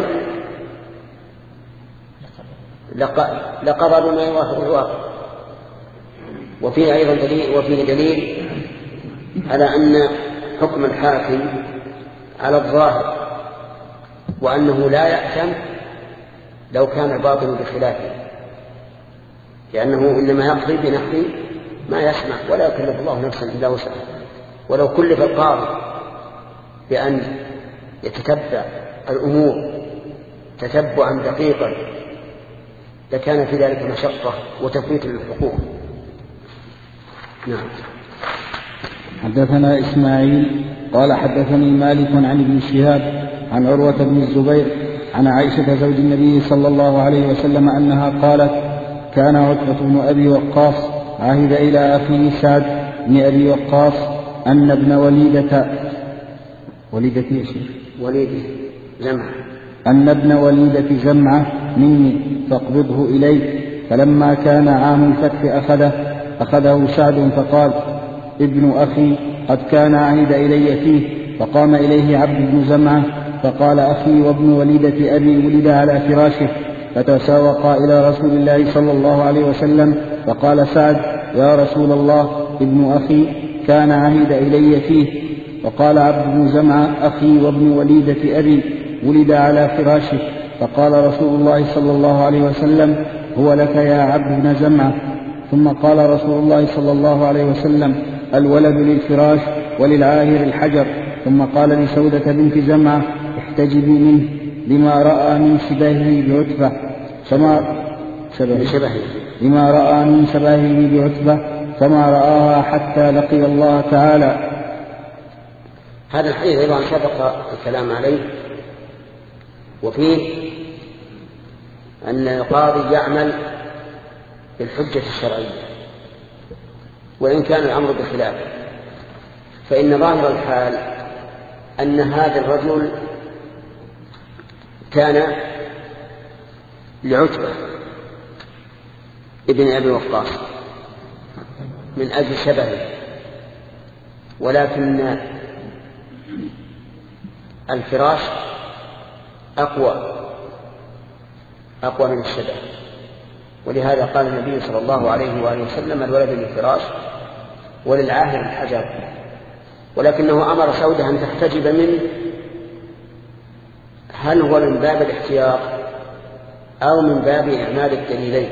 لقضى بما يوافق الواقع. وفيه أيضا دليل وفيه دليل على أن حكم الحاكم على الظاهر، وأنه لا يأثم لو كان الباطل بخلافه، لأنه إنما يقضي بنحو ما يسمع ولا يكلف الله نفسا إلا وسعها. ولو كلف القاضي بأن يتتبع الأمور تتبعا دقيقا لكان في ذلك مشقة وتفويت للحقوق. نعم. حدثنا إسماعيل قال حدثني مالك عن ابن شهاب عن عروة بن الزبير عن عائشة زوج النبي صلى الله عليه وسلم أنها قالت كان عتبة بن أبي وقاص عهد إلى أخيه سعد بن أبي وقاص أن ابن وليدة وليدة يا شيخ وليدة جمعة أن ابن وليدة جمعة مني فاقبضه إلي، فلما كان عام الفتح أخذه أخذه سعد فقال ابن أخي قد كان عهد إلي فيه، فقام إليه عبد بن زمعة فقال أخي وابن وليدة أبي ولد على فراشه، فتساوقا إلى رسول الله صلى الله عليه وسلم، فقال سعد يا رسول الله ابن أخي كان عهد إلي فيه، فقال عبد بن زمعة أخي وابن وليدة أبي ولد على فراشه، فقال رسول الله صلى الله عليه وسلم هو لك يا عبد بن زمعة. ثم قال رسول الله صلى الله عليه وسلم الولد للفراش وللعاهر الحجر. ثم قال لسودة بنت زمعة احتجبي منه لما رأى من شبهه بعتبة فما شبهه لما رأى من شبهه بعتبة فما رآها حتى لقي الله تعالى. هذا الحديث أيضا سبق الكلام عليه، وفيه أن القاضي يعمل بالحجة الشرعية وإن كان الأمر بخلافه، فإن ظاهر الحال أن هذا الرجل كان لعتبة ابن أبي وقاص من أجل شبهه ولكن الفراش أقوى أقوى من الشبه، ولهذا قال النبي صلى الله عليه وآله وسلم: الولد للفراش وللعاهر الحجر. ولكنه أمر سودة أن تحتجب منه. هل هو من باب الاحتياط أو من باب إعمال الدليلين؟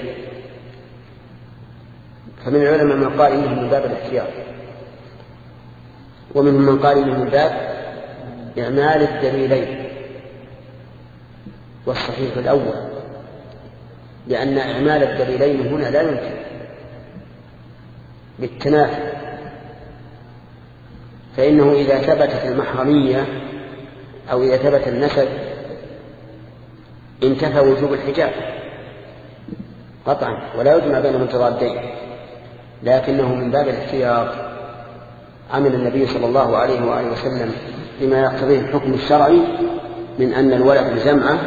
فمن العلماء من قال إنه من باب الاحتياط، ومنهم من قال إنه من باب إعمال الدليلين، والصحيح الأول، لأن إعمال الدليلين هنا لا يمكن بالتنافي، فإنه إذا ثبتت المحرمية أو إذا ثبت النسب انتفى وجوب الحجاب قطعا، ولا يجمع بين متضادين. لكنه من باب الاحتياط عمل النبي صلى الله عليه وآله وسلم بما يقتضيه الحكم الشرعي من أن الولد بجمعه،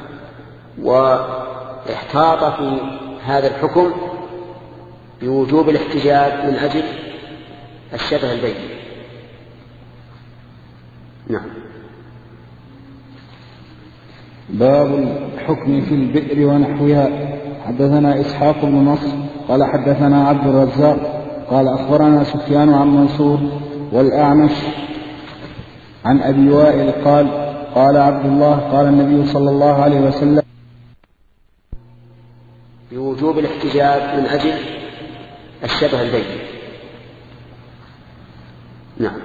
واحتاط في هذا الحكم بوجوب الاحتجاب من أجل الشبه البين. نعم. باب الحكم في البئر ونحوها. حدثنا إسحاق بن نصر قال حدثنا عبد الرزاق قال أخبرنا سفيان عن منصور والأعمش عن أبي وائل قال قال عبد الله قال النبي صلى الله عليه وسلم: بوجوب الاحتجاب من أجل الشبه البين. نعم.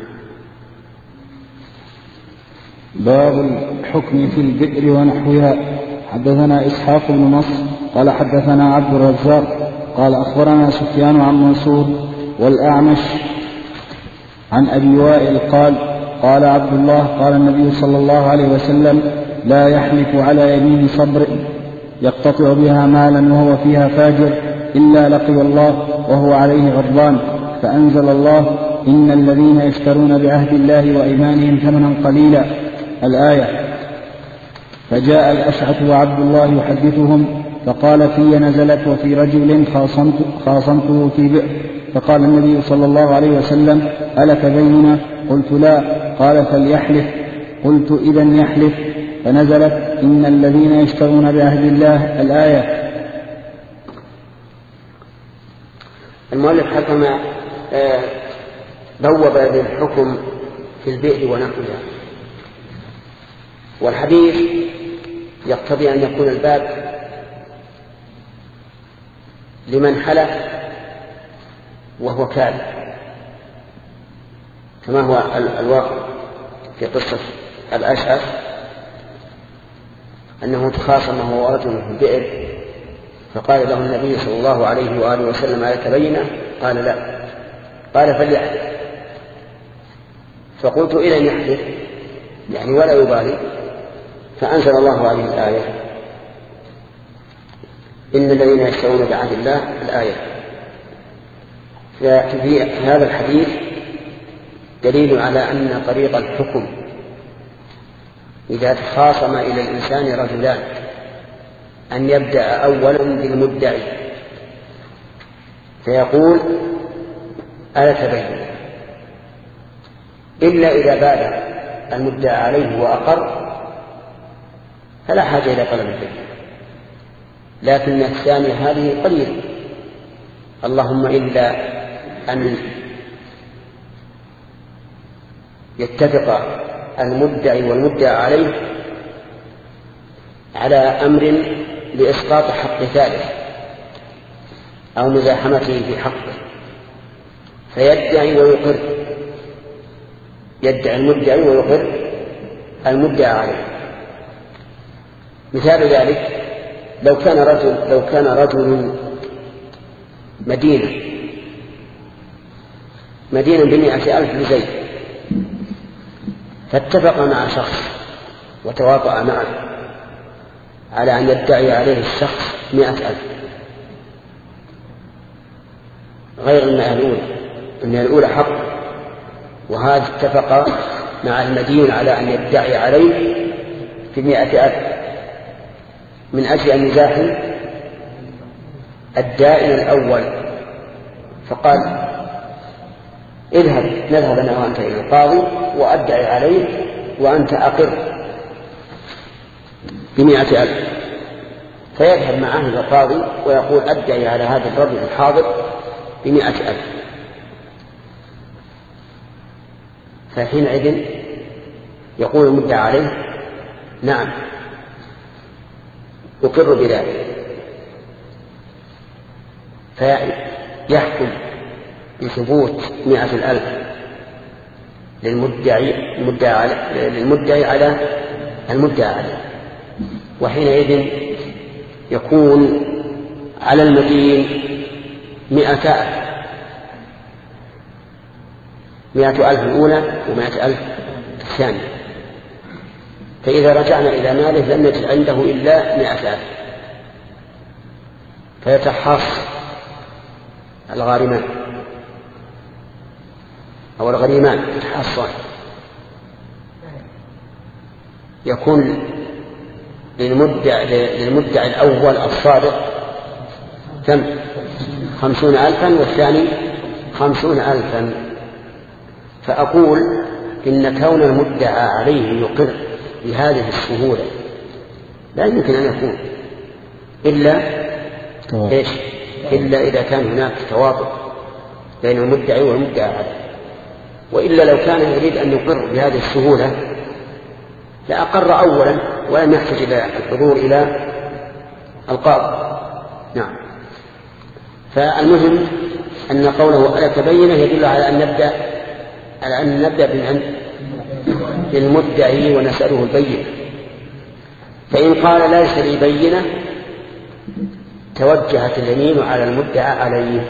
باب الحكم في البئر ونحوها. حدثنا إسحاق بن نصر قال حدثنا عبد الرزاق قال أخبرنا سفيان عن منصور والأعمش عن أبي وائل قال قال عبد الله قال النبي صلى الله عليه وسلم: لا يحلف على يمين صبر يقتطع بها مالا وهو فيها فاجر إلا لقي الله وهو عليه غضبان. فأنزل الله: إن الذين يشترون بعهد الله وإيمانهم ثمنا قليلا، الآية. فجاء الأشعث وعبد الله يحدثهم فقال: في نزلت وفي رجل خاصمت خاصمته في بئر. فقال النبي صلى الله عليه وسلم: ألك بيننا؟ قلت: لا. قال: فليحلف. قلت: إذن يحلف. فنزلت: إن الذين يشترون بعهد الله، الآية. المؤلف حكم بوب بالحكم في البئر ونحوها، والحديث يقتضي أن يكون الباب لمن حلف وهو كاذب، كما هو الواقع في قصة الأشعث أنه تخاصم هو ورجل في البئر، فقال له النبي صلى الله عليه وآله وسلم: ألك بينة؟ قال: لا. قال: فليحلف. فقلت: إذن يحلف، يعني ولا يبالي. فأنزل الله هذه الآية: إن الذين يشترون بعهد الله، الآية. ففي هذا الحديث دليل على أن طريق الحكم إذا تخاصم إلى الإنسان رجلان أن يبدأ أولا بالمدعي فيقول: ألك بينة؟ إلا إذا بال المدعى عليه وأقر فلا حاجة إلى طلب البينة. لكن الثاني هذه قليل، اللهم إلا أن يتفق المدعي والمدعى عليه على أمر لإسقاط حق ثالث أو مزاحمته في حقه، فيدعي ويقر، يدعي المدعي ويقر المدعى عليه. مثال ذلك لو كان رجل لو كان رجل مدينة مدينة بمئة ألف لزيد، فاتفق مع شخص وتواطأ معه على أن يدعي عليه الشخص مئة ألف غير المئة الأولى، المئة الأولى حق، وهذا اتفق مع المدين على أن يدعي عليه في مئة ألف من أجل أن يزاحم الدائن الأول. فقال: اذهب نذهب أنا وأنت إلى القاضي وأدعي عليه وأنت أقر بمئة ألف. فيذهب معه إلى القاضي ويقول أدعي على هذا الرجل الحاضر بمئة ألف. فحينئذ يقول المدعى عليه نعم أقر بذلك، فيحكم بثبوت مئة الألف للمدعي المدعى على للمدعي على المدعى عليه. وحينئذ يكون على المدين مئة ألف، مئة ألف الأولى ومئة ألف الثانية. فإذا رجعنا إلى ماله لم نجد عنده إلا مئة ألف، فيتحص الغارمان أو الغريمان يتحصن. يكون للمدعي للمدعي الأول الصادق كم؟ خمسون ألفا، والثاني خمسون ألفا. فأقول إن كون المدعى عليه يقر بهذه السهولة لا يمكن أن يكون إلا إيش؟ إلا إذا كان هناك تواطؤ بين المدعي والمدعى عليه. وإلا لو كان يريد أن يقر بهذه السهولة لأقر أولا ولم يحتاج إلى الحضور إلى القاضي. نعم. فالمهم أن قوله ألا تبينه يدل على أن نبدأ على أن نبدأ بالمدعي ونسأله البينة. فإن قال ليس لي بينة توجهت اليمين على المدعى عليه.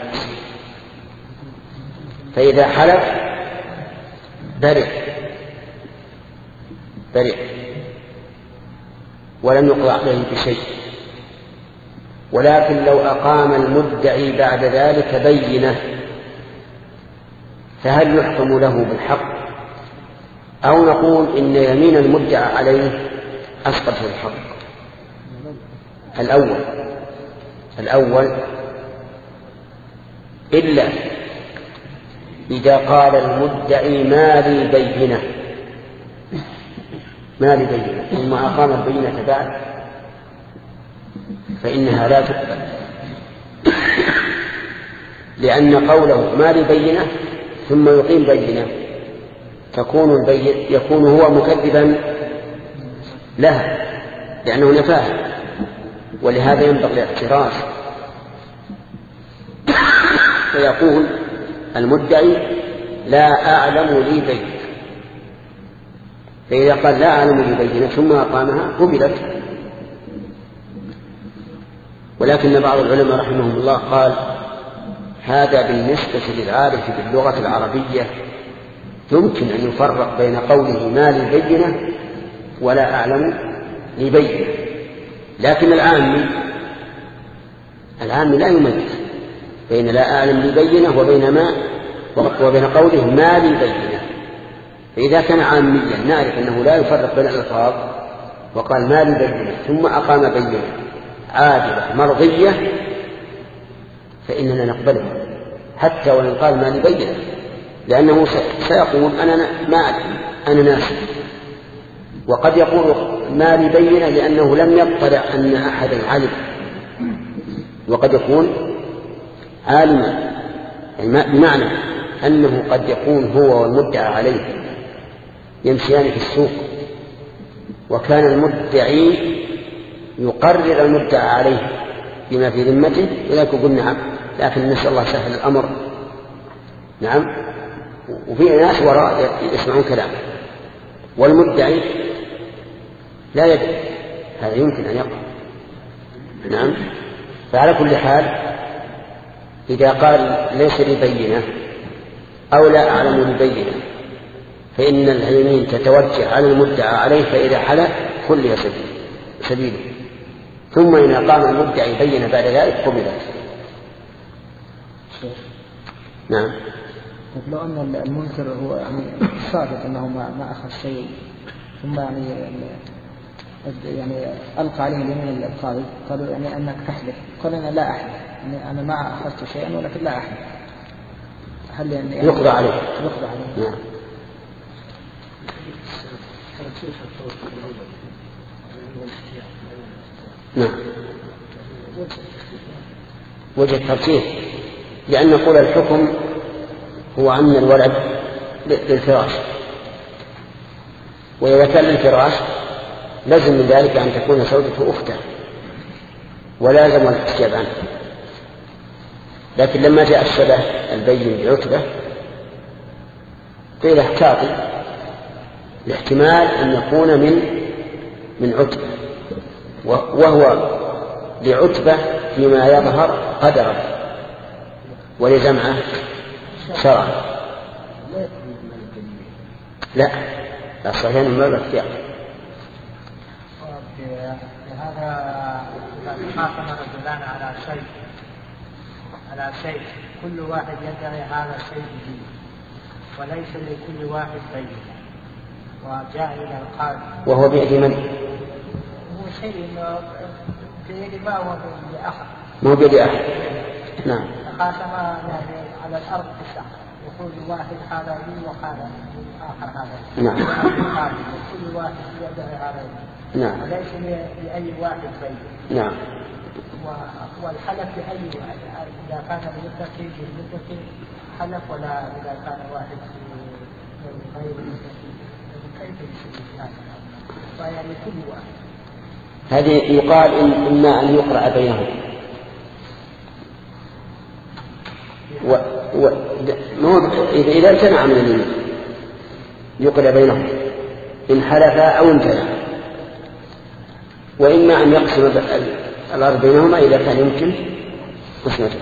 فإذا حلف برئ برئ ولم يقضى عليه بشيء. ولكن لو أقام المدعي بعد ذلك بينة فهل يحكم له بالحق أو نقول إن يمين المدعى عليه أسقط في الحق؟ الأول الأول إلا إذا قال المدعي ما لي بينة ما لي بينة ثم أقام البينة بعد فإنها لا تقبل، لأن قوله ما لي بينة ثم يقيم بينة تكون البين يكون هو مكذبا لها لأنه نفاها، ولهذا ينبغي الاعتراف. فيقول المدعي لا أعلم لي بينة، فإذا قال لا أعلم لي بينة ثم أقامها قبلت. ولكن بعض العلماء رحمهم الله قال هذا بالنسبة للعارف باللغة العربية يمكن أن يفرق بين قوله ما لي بينة ولا أعلم لي بينة، لكن العامي العامي لا يميز بين لا أعلم لي بينة وبين ما وبين قوله ما لي بينة. فإذا كان عاميا نعرف أنه لا يفرق بين الألفاظ وقال ما لي بينة ثم أقام بينة عادلة مرضية فإننا نقبله حتى وإن قال ما لي بينة، لأنه سيقول أنا ما أدري أنا ناسي. وقد يقول ما لي بينة لأنه لم يطلع أن أحدا علم، وقد يكون عالما بمعنى أنه قد يكون هو والمدعى عليه يمشيان في السوق وكان المدعي يقرر المدعى عليه بما في ذمته ولكن يقول نعم لكن نسأل الله سهل الأمر نعم، وفي ناس وراء يسمعون كلامه والمدعي لا يدري، هذا يمكن أن يقع. نعم. فعلى كل حال إذا قال ليس لي بينة أو لا أعلم لي بينة فإن اليمين تتوجه على المدعى عليه، فإذا حلف خلي سبيله، ثم إن قام المدعي بينة بعد ذلك قبلت. نعم. لو أن المنكر هو يعني صادق أنه ما ما أخذ شيء ثم يعني يعني ألقى عليه اليمين القاضي قالوا يعني أنك تحلف، قال أنا لا أحلف يعني أنا ما أخذت شيئا ولكن لا أحلف، هل يعني يقضى عليه. يقضى عليه. نعم. نعم. وجه الترتيب لأن نقول الحكم هو أن الولد للفراش، وإذا كان للفراش لازم من ذلك أن تكون زوجته أخته ولازم الاحتجاب عنه. لكن لما جاء الشبه البين بعتبة قيل احتاطي لاحتمال أن يكون من من عتبة، وهو لعتبة فيما يظهر قدرا ولجمعه شرعا. لا لا صحيح ما الاختيار. هذا حاكم رجلان على شيء على شيء كل واحد يدعي هذا الشيء به وليس لكل واحد بينه، وجاء إلى القاضي وهو بيد من؟ هو شيء بيد ما هو بيد أحد، ما هو بيد أحد. نعم. خاتم يعني على الأرض تسعة، يقول واحد هذا لي وهذا آخر هذا. نعم. كل واحد يدعي هذا. نعم. وليس لأي واحد بينه. نعم. والحلف لأي واحد، إذا كان المتقي بالمتقي حلف ولا إذا كان واحد غير المتقي كيف يصير هذا؟ فيعني كل واحد. هذه يقال إن إما أن يقرأ بينهم و... و... إذا إذا امتنع من اليمين يقرأ بينهم إن حلف أو امتنع، وإما أن يقسم الأرض بينهما إذا كان يمكن قسمته.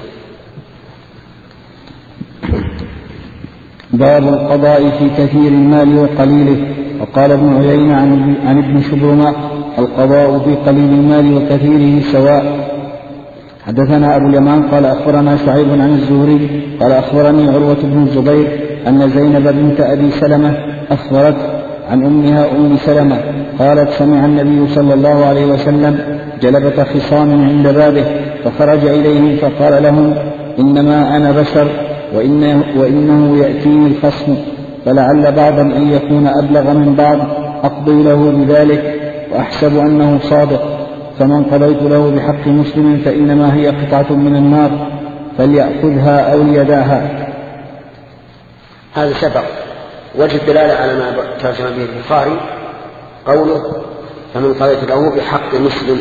باب القضاء في كثير المال وقليله. وقال ابن عيينة عن ابن شبرمة: القضاء في قليل المال وكثيره سواء. حدثنا أبو اليمان قال أخبرنا شعيب عن الزهري قال أخبرني عروة بن الزبير أن زينب بنت أبي سلمة أخبرت عن أمها أم سلمة قالت: سمع النبي صلى الله عليه وسلم جلبة خصام عند بابه فخرج إليهم فقال لهم: إنما أنا بشر وإنه, وإنه يأتيني الخصم، فلعل بعضا أن يكون أبلغ من بعض أقضي له بذلك وأحسب أنه صادق، فمن قضيت له بحق مسلم فإنما هي قطعة من النار فليأخذها أو ليداها. هذا سبق وجه الدلالة على ما ترجم به البخاري قوله: فمن قضيت له بحق مسلم،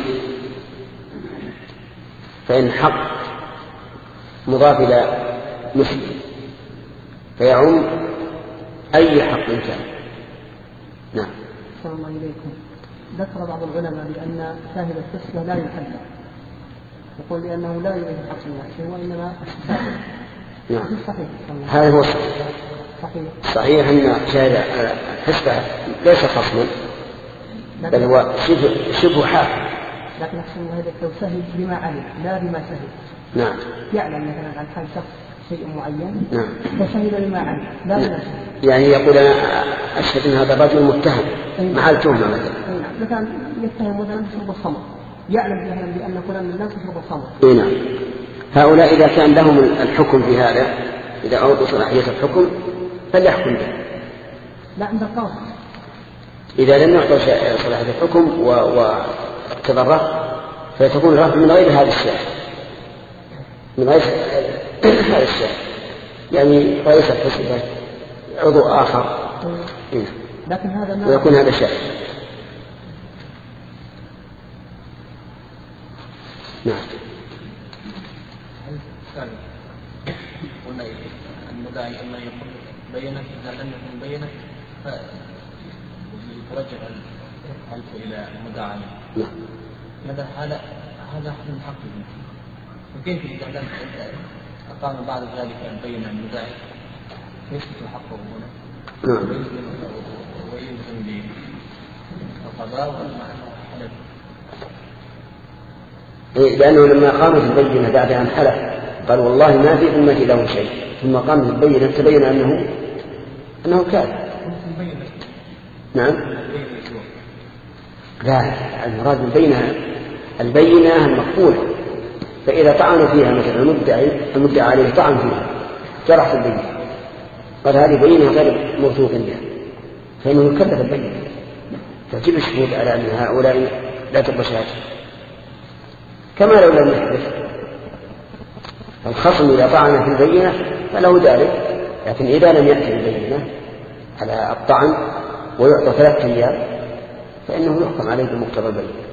فإن حق مضاف إلى مسلم فيعم أي حق كان. نعم. صلى الله عليكم. ذكر بعض العلماء بأن شاهد التسلية لا يحل، يقول لأنه لا يريد حق الناس وإنما الشاهد. نعم. صحيح. هذا هو صحيح. صحيح. صحيح أن شاهد الحسبة ليس خصما بل هو شبه, شبه حاكم. لكن أحسن هذا لو شهد بما علم لا بما شهد. نعم. يعلم مثلا عن حال شخص شيء معين. نعم. فشهد بما علم لا بما شهد. يعني يقول أنا أشهد أن هذا الرجل متهم مع التهمة مثلا. مثلا يتهم مثلا بشرب الخمر، يعلم مثلا بأن فلان من الناس يشرب الخمر. نعم. هؤلاء إذا كان لهم الحكم في هذا، إذا أعطوا صلاحية الحكم فليحكم به. لا عند القاضي. إذا لم يعطوا صلاحية الحكم وتضرر فتكون الرفع من غير هذا الشيء، من غير هذا الشيء، يعني رئيس الحزب عضو آخر. لكن هذا ما ويكون هذا شيء. نعم. قلنا المدعي أما يكون بينة، إذا لم يكن بينة فيتوجه الحلف إلى المدعى عليه. هذا هذا هذا من حقه. وكيف إذا لم أقام بعد ذلك البينة المدعي يثبت حقه هنا ويلزم بالقضاء والمعنى حلف. لأنه لما قامت البينة بعد أن حلف قال: والله ما في أمتي له شيء، ثم قامت البينة تبين أنه أنه كاذب. نعم. لا، المراد بالبينة البينة المقبولة، فإذا طعن فيها مثلا المدعي المدعى عليه طعن فيها جرح البينة قال هذه بينة غير موثوق بها، فإنه يكلف البينة، تجب الشهود على أن هؤلاء لا تقبل شهادته، كما لو لم يحدث. الخصم إذا طعن في البينة فله ذلك، لكن إذا لم يأتي البينة على الطعن ويعطى ثلاثة أيام فإنه يحكم عليه بمقتضى البينة.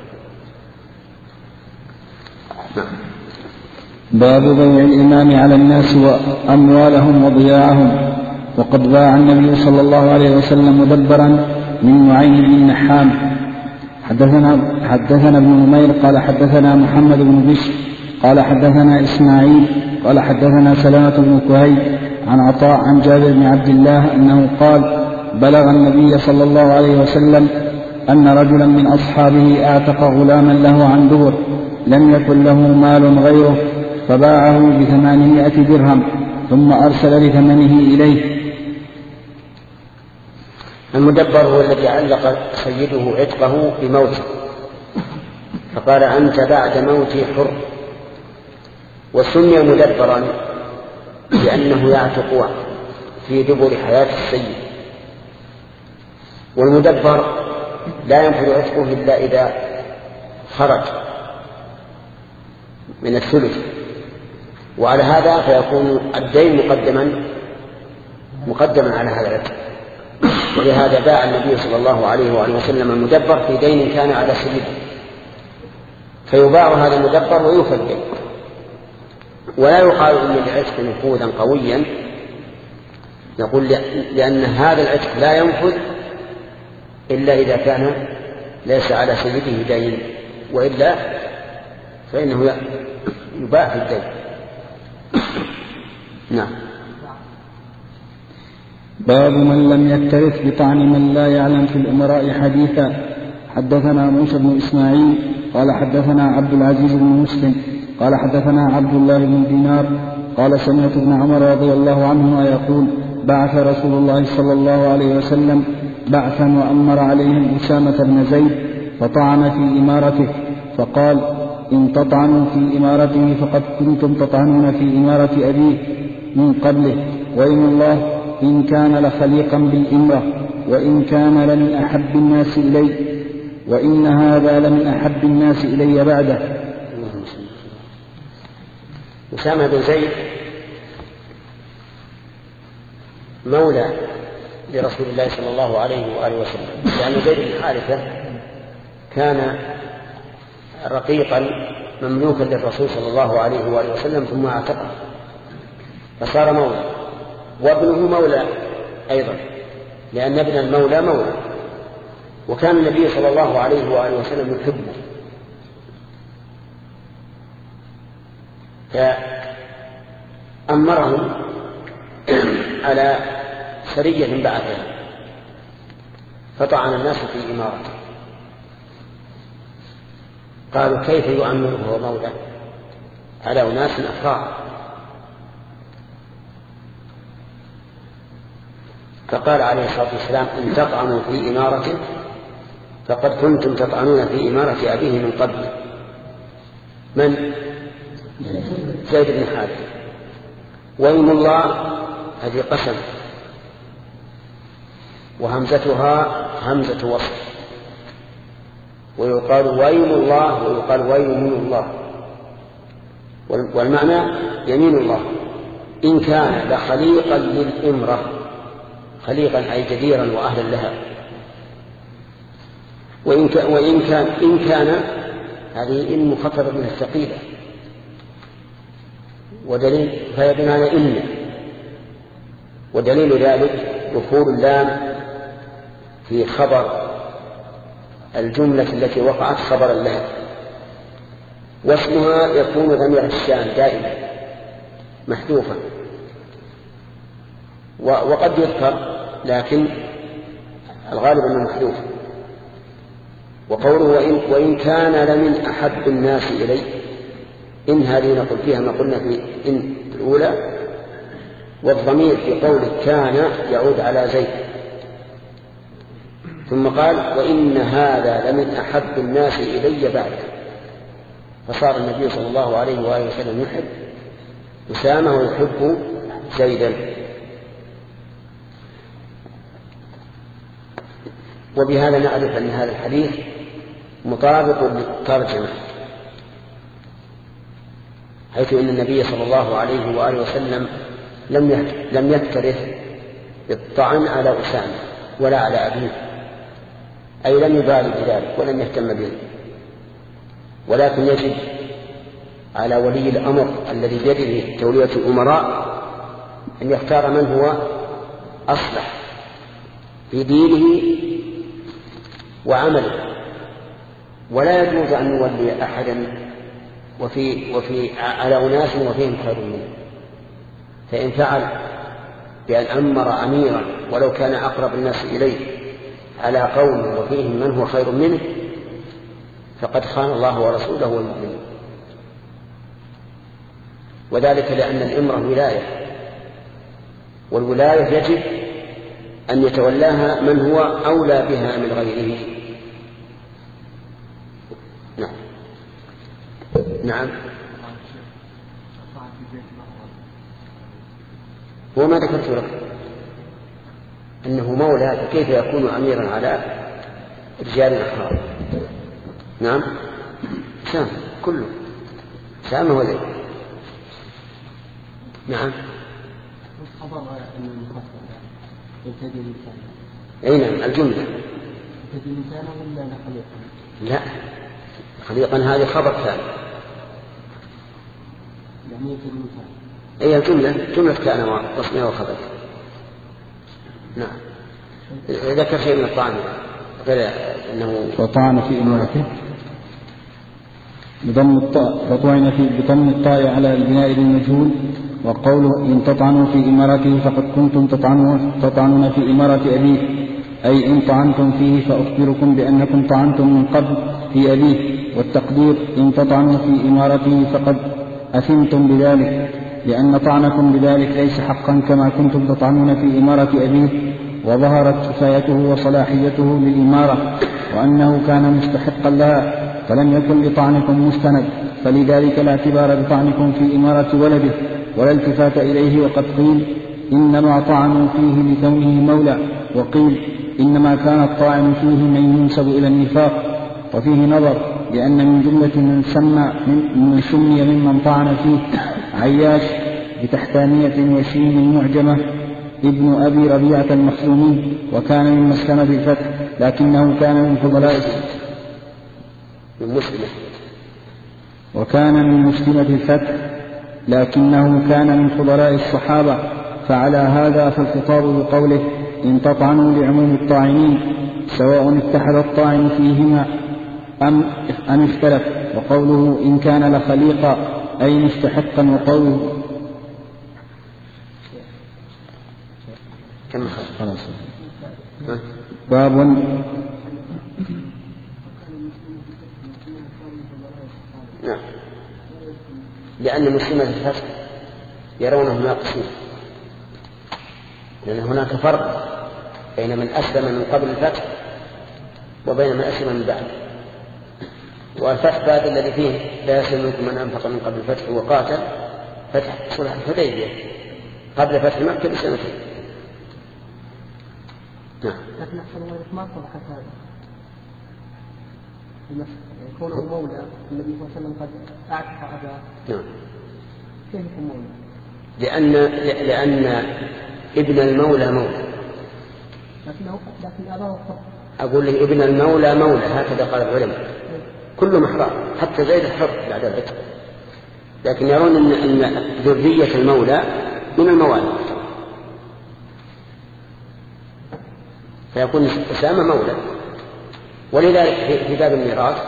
باب بيع الإمام على الناس وأموالهم وضياعهم. وقد باع النبي صلى الله عليه وسلم مدبرا من نعيم بن نحام. حدثنا, حدثنا ابن نمير قال حدثنا محمد بن بشر قال حدثنا إسماعيل قال حدثنا سلامة بن كهيل عن عطاء عن جابر بن عبد الله أنه قال بلغ النبي صلى الله عليه وسلم أن رجلا من أصحابه أعتق غلاما له عن دبر لم يكن له مال غيره فباعه بثمانمائة درهم ثم أرسل بثمنه إليه. المدبر هو الذي علق سيده عتقه بموته، فقال أنت بعد موتي حر، وسمي مدبرا لأنه يعتق في دبر حياة السيد. والمدبر لا ينفذ عتقه إلا إذا خرج من الثلث، وعلى هذا فيكون الدين مقدما مقدما على هذا العتق. ولهذا باع النبي صلى الله عليه وآله وسلم المدبر في دين كان على سيده، فيباع هذا المدبر ويوفى الدين. ولا يقال ان العتق نفوذا قويا، نقول لأن هذا العتق لا ينفذ إلا إذا كان ليس على سيده دين، وإلا فإنه يباع في الدين. نعم. باب من لم يكترث بطعن من لا يعلم في الأمراء حديثا. حدثنا موسى بن إسماعيل قال حدثنا عبد العزيز بن مسلم قال حدثنا عبد الله بن دينار قال سمعت ابن عمر رضي الله عنهما يقول بعث رسول الله صلى الله عليه وسلم بعثا وأمر عليهم أسامة بن زيد فطعن في إمارته، فقال إن تطعنوا في إمارته فقد كنتم تطعنون في إمارة أبيه من قبله، وإن الله إن كان لخليقا بالإمرة وإن كان لمن أحب الناس إلي، وإن هذا لمن أحب الناس إلي بعده. أسامة بن زيد مولى لرسول الله صلى الله عليه وآله وسلم، لأن زيد بن حارثة كان رقيقا مملوكا للرسول صلى الله عليه وآله وسلم ثم اعتقه فصار مولى، وابنه مولى أيضا، لأن ابن المولى مولى. وكان النبي صلى الله عليه وآله وسلم يحبه، فأمرهم على سرية بعثها فطعن الناس في إمارته. قالوا كيف يؤمره هو مولى على أناس أفراد؟ فقال عليه الصلاة والسلام إن تطعنوا في إمارته فقد كنتم تطعنون في إمارة أبيه من قبل. من؟ زيد بن حارثة. وإيم الله هذه قسم، وهمزتها همزة وصف، ويقال وإيم الله ويقال ويمين الله، والمعنى يمين الله إن كان لخليقا للإمرة، خليقا أي جديرا وأهلا لها. وإن كان, وإن كان إن كان هذه إن مخففة من الثقيلة، ودليل فهي بمعنى إن، ودليل ذلك دخول اللام في خبر الجملة التي وقعت خبرا لها، واسمها يكون ضمير الشان دائما محذوفا، وقد يذكر لكن الغالب أنه محذوف. وقوله وإن, وإن كان لمن أحب الناس إلي، إن هذه نقول فيها ما قلنا في إن الأولى، والضمير في قوله كان يعود على زيد. ثم قال وإن هذا لمن أحب الناس إلي بعد، فصار النبي صلى الله عليه وآله وسلم يحب أسامة ويحب زيدا. وبهذا نعرف أن هذا الحديث مطابق للترجمة، حيث أن النبي صلى الله عليه وآله وسلم لم يكترث بالطعن على أسامة ولا على أبيه، أي لم يبالي بذلك ولم يهتم به، ولكن يجب على ولي الأمر الذي بيده تولية الأمراء أن يختار من هو أصلح في دينه وعمله، ولا يجوز أن يولي أحدا وفي, وفي على أناس وفيهم خير منه. فإن فعل بأن أمر أميرا ولو كان أقرب الناس إليه على قوم وفيهم من هو خير منه فقد خان الله ورسوله والمؤمنين، وذلك لأن الإمرة ولاية، والولاية يجب أن يتولاها من هو أولى بها من غيره. نعم نعم هو ما ذكرت لك أنه مولى، فكيف يكون أميرا على رجال أحرار؟ نعم سام كله سام هو ذلك. نعم خبر أن المخصص يبتدي الإنسان. أي نعم الجملة يبتدي الإنسان ولا خليقا؟ لا خليقا هذه خبر ثاني. يعني يبتدي الإنسان. أي الجملة جملة كان وصمها وخبر. نعم ذكر شيء من الطعن غير أنه وطعن في إمارته بضم الطاء فطعن في بضم الطاء على البناء للمجهول، وقوله إن تطعنوا في إمارته فقد كنتم تطعنون, تطعنون في إمارة أبيه، أي إن طعنتم فيه فأخبركم بأنكم طعنتم من قبل في أبيه، والتقدير إن تطعنوا في إمارته فقد أثمتم بذلك، لأن طعنكم بذلك ليس حقا كما كنتم تطعنون في إمارة أبيه، وظهرت كفايته وصلاحيته للإمارة وأنه كان مستحقا لها، فلم يكن لطعنكم مستند، فلذلك لا اعتبار بطعنكم في إمارة ولده ولا التفات إليه. وقد قيل إنما طعنوا فيه لكونه مولى، وقيل إنما كان الطاعن فيه من ينسب إلى النفاق. وفيه نظر، لأن من جملة من سمى من سمي ممن طعن فيه عياش بتحتانية وشين معجمة ابن أبي ربيعة المخزومي، وكان من مسلمة الفتح، لكنه كان من فضلاء وكان من مسلمة الفتح لكنه كان من فضلاء الصحابة. فعلى هذا فالخطاب بقوله إن تطعنوا لعموم الطاعنين، سواء اتحد الطاعن فيهما أم, أم اختلف. وقوله إن كان لخليقا أي مستحقا. وقوله باب نعم لأن مسلمة الفتح يرونه ناقصين، لأن هناك فرق بين من أسلم من قبل الفتح وبين من أسلم من بعد. والفتح بعد الذي فيه لا يسلم منكم من أنفق من قبل الفتح وقاتل، فتح صلح الحديبية قبل فتح مكة بسنتين. نعم لكن أحسن الله ما صلحت هذا يكون المولى النبي صلى الله عليه وسلم قد أعتق أباه. نعم كيف يكون مولى؟ لأن لأن ابن المولى مولى، لكنه لكن أباه حر. أقول لي ابن المولى مولى، هكذا قال العلماء، كل محرم حتى زيد الحر بعد العتق، لكن يرون أن أن ذرية المولى من الموالي، فيكون أسامة مولى. ولذلك في باب الميراث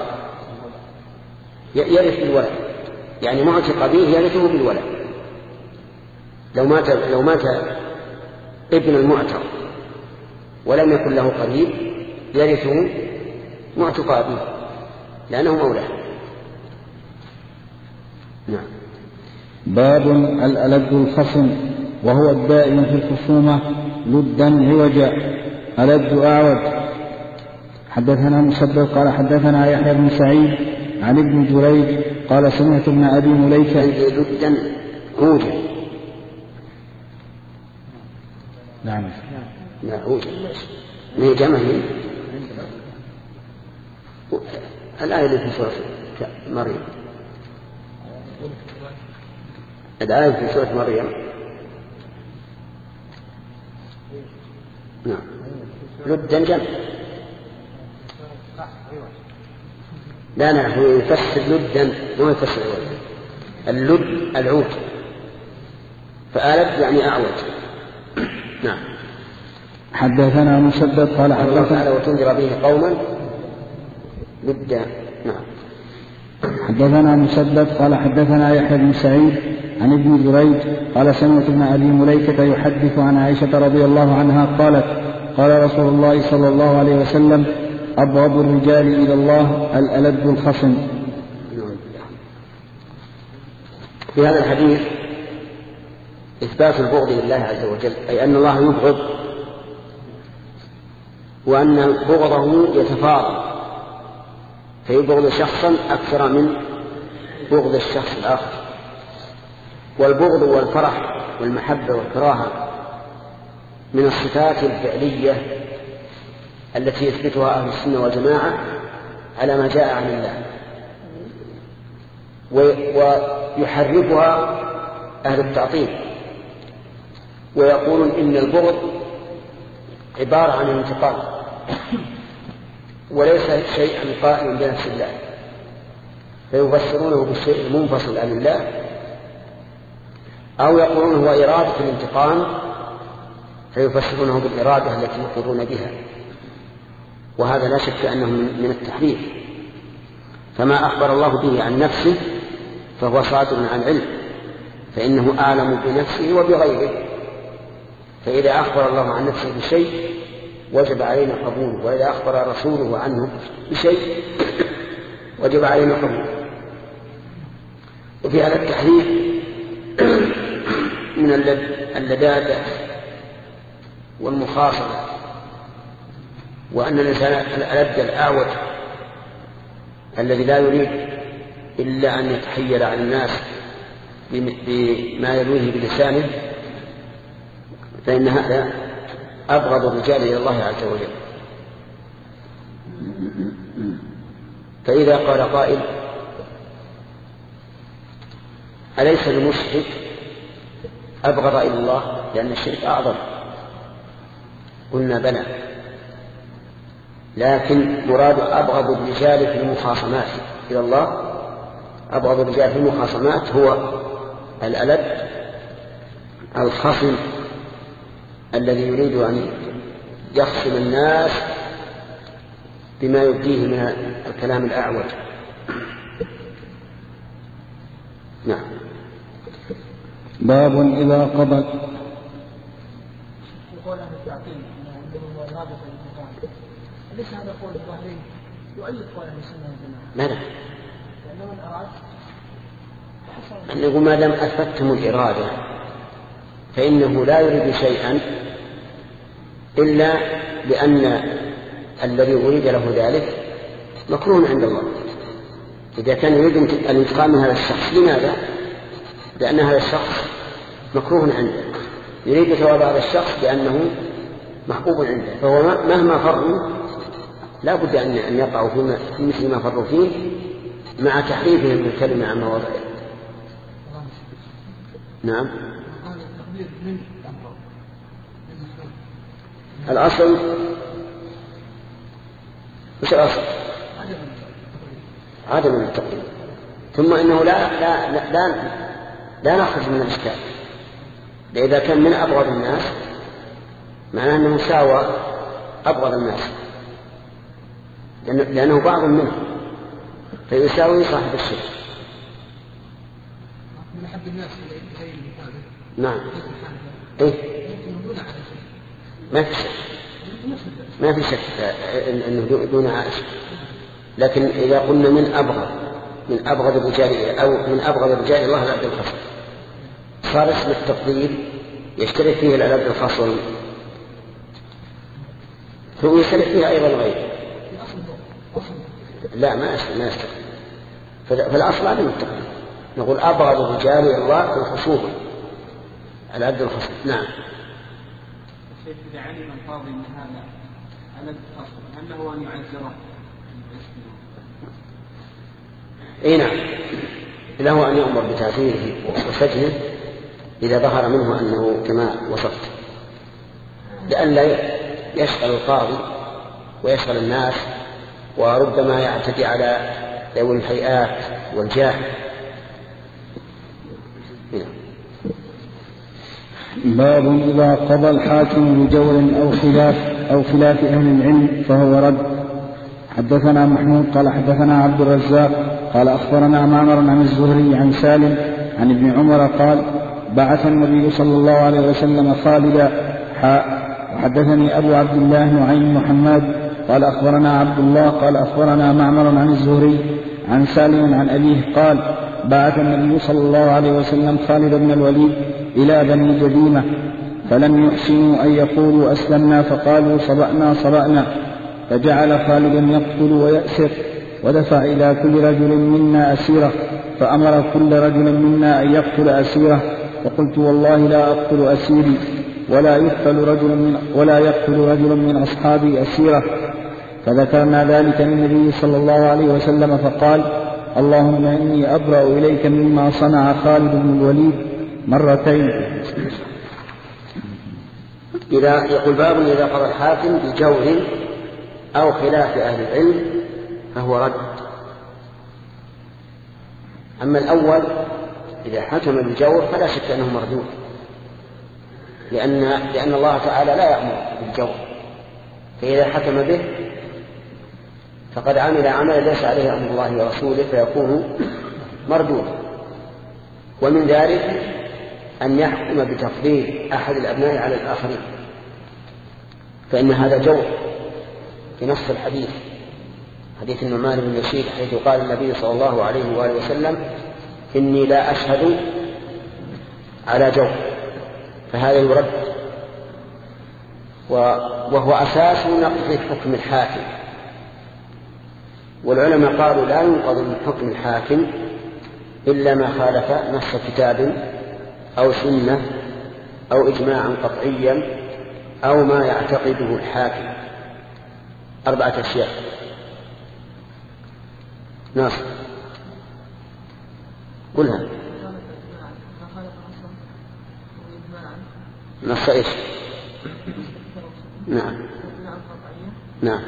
يرث بالولد، يعني معتق به يرثه بالولد. لو مات لو مات ابن المعتق ولم يكن له قريب يرثه معتق أبيه لأنه مولى. نعم. باب الألد الخصم وهو الدائم في الخصومة لدا عوجا ألد أعوج. حدثنا مسدد قال حدثنا يحيى بن سعيد عن ابن جريج قال سمعت ابن أبي مليكة لدا عوجا. نعم لا عوجا من جمعه الآية اللي في سورة مريم، الآية في سورة مريم نعم لدا جمع. لا نعم هو يفسر لدا مو يفسر عوجا. اللد العود، فآلد يعني أعوج. نعم. حدثنا مسدد قال حدثنا وتنذر به قوما لدا. نعم. حدثنا مسدد قال حدثنا يحيى بن سعيد عن ابن جريج قال سمعت ابن أبي مليكة يحدث عن عائشة رضي الله عنها قالت قال رسول الله صلى الله عليه وسلم أبغض الرجال إلى الله الألد الخصم. في هذا الحديث إثبات البغض لله عز وجل، أي أن الله يبغض وأن بغضه يتفاضل، فيبغض شخصا أكثر من بغض الشخص الآخر. والبغض والفرح والمحبة والكراهة من الصفات الفعلية التي يثبتها أهل السنة والجماعة على ما جاء عن الله، ويحرفها أهل التعطيل ويقولون إن البغض عبارة عن الانتقام وليس شيئا قائما بنفس الله، فيفسرونه بالشيء المنفصل عن الله، أو يقولون هو إرادة الانتقام فيفسرونه بالإرادة التي يقرون بها، وهذا لا شك أنه من التحريف. فما أخبر الله به عن نفسه فهو صادر عن علم، فإنه أعلم بنفسه وبغيره، فإذا أخبر الله عن نفسه بشيء وجب علينا قبوله، وإذا أخبر رسوله عنه بشيء وجب علينا قبوله. وفي هذا التحريف من اللدادة والمخاصمة، وأن الإنسان الألد الأعوج الذي لا يريد إلا أن يتحيل على الناس بما يرويه بلسانه، فإن هذا أبغض الرجال إلى الله عز وجل. فإذا قال قائل أليس المشرك أبغض إلى الله لأن الشرك أعظم؟ قلنا بلى، لكن مراد أبغض الرجال في المخاصمات إلى الله، أبغض الرجال في المخاصمات هو الألد الخصم الذي يريد أن يخصم الناس بما يبديه من الكلام الأعوج. نعم. باب إذا قضى يقول أهل التعطيل أنه رابط الانتقام، أليس هذا قول الظاهري يؤيد قول أهل السنة والجماعة؟ ماذا؟ لأنه من أراد أن يقول ما دام أثبتم الإرادة فإنه لا يريد شيئا إلا لأن الذي أريد له ذلك مكروه عند الله. إذا كان يريد الانتقام من هذا الشخص، لماذا؟ لأن هذا الشخص مكروه عنده، يريد ثواب هذا الشخص لأنه محبوب عنده، فهو مهما فروا لا بد أن يقعوا في مثل ما فروا فيه مع تحريفهم الكلمة عن مواضعه. نعم. الأصل مش الأصل عدم التقديم، ثم إنه لا لا لا لا, لا نخرج من الإشكال. إذا كان من أبغض الناس معناه أنه ساوى أبغض الناس، لأنه بعض منهم فيساوي صاحب الشرك. من أحب الناس نعم. إيه؟ ما في شك ما في شك أنه دون عائشة، لكن إذا قلنا من أبغض من أبغض الرجال أو من أبغض الرجال الله الألد الخاص، صار اسم التفضيل يشترك فيه الألد الخاص ثم يشترك فيه أيضا غيره. لا ما أشترك ما أشترك فالأصل عدم التقدير، نقول أبغض الرجال إلى الله في الخصوبة الألد الخاص. نعم. إذا علم القاضي أن هذا على الأصل هل له أن يعذره؟ اي نعم، له ان يؤمر بتعزيره وسجنه اذا ظهر منه انه كما وصفت، لئلا يشغل القاضي ويشغل الناس وربما يعتدي على ذوي الهيئات والجاه. باب إذا قضى الحاكم بجور أو خلاف أو خلاف أهل العلم فهو رد. حدثنا محمود قال حدثنا عبد الرزاق قال أخبرنا معمر عن الزهري عن سالم عن ابن عمر قال بعث النبي صلى الله عليه وسلم خالدا. حاء. وحدثني أبو عبد الله نعيم محمد قال أخبرنا عبد الله قال أخبرنا معمر عن الزهري عن سالم عن أبيه قال بعث النبي صلى الله عليه وسلم خالد بن الوليد إلى بني جذيمة فلم يحسنوا أن يقولوا أسلمنا فقالوا صبأنا صبأنا، فجعل خالد يقتل ويأسر ودفع إلى كل رجل منا أسيرة، فأمر كل رجل منا أن يقتل أسيرة، فقلت والله لا أقتل أسيري ولا يقتل رجل من, ولا يقتل رجل من أصحابي أسيرة. فذكرنا ذلك للنبي صلى الله عليه وسلم فقال اللهم إني أبرأ إليك مما صنع خالد بن الوليد مرتين. إذا يقول باب إذا قضى الحاكم بجور أو خلاف أهل العلم فهو رد. أما الأول إذا حكم بالجور فلا شك أنه مردود، لأن, لأن الله تعالى لا يأمر بالجور، فإذا حكم به فقد عمل عملا ليس عليه أمر الله ورسوله فيكون مردود. ومن ذلك أن يحكم بتفضيل أحد الأبناء على الآخرين، فإن هذا جور في نص الحديث، حديث النعمان بن بشير، حيث قال النبي صلى الله عليه وآله وسلم إني لا أشهد على جور، فهذا يرد، وهو أساس نقض حكم الحاكم. والعلماء قالوا لا ينقض من حكم الحاكم إلا ما خالف نص كتاب أو سنة أو إجماعا قطعيا أو ما يعتقده الحاكم. أربعة أشياء. ناصر قلها. نص إيش؟ نعم نعم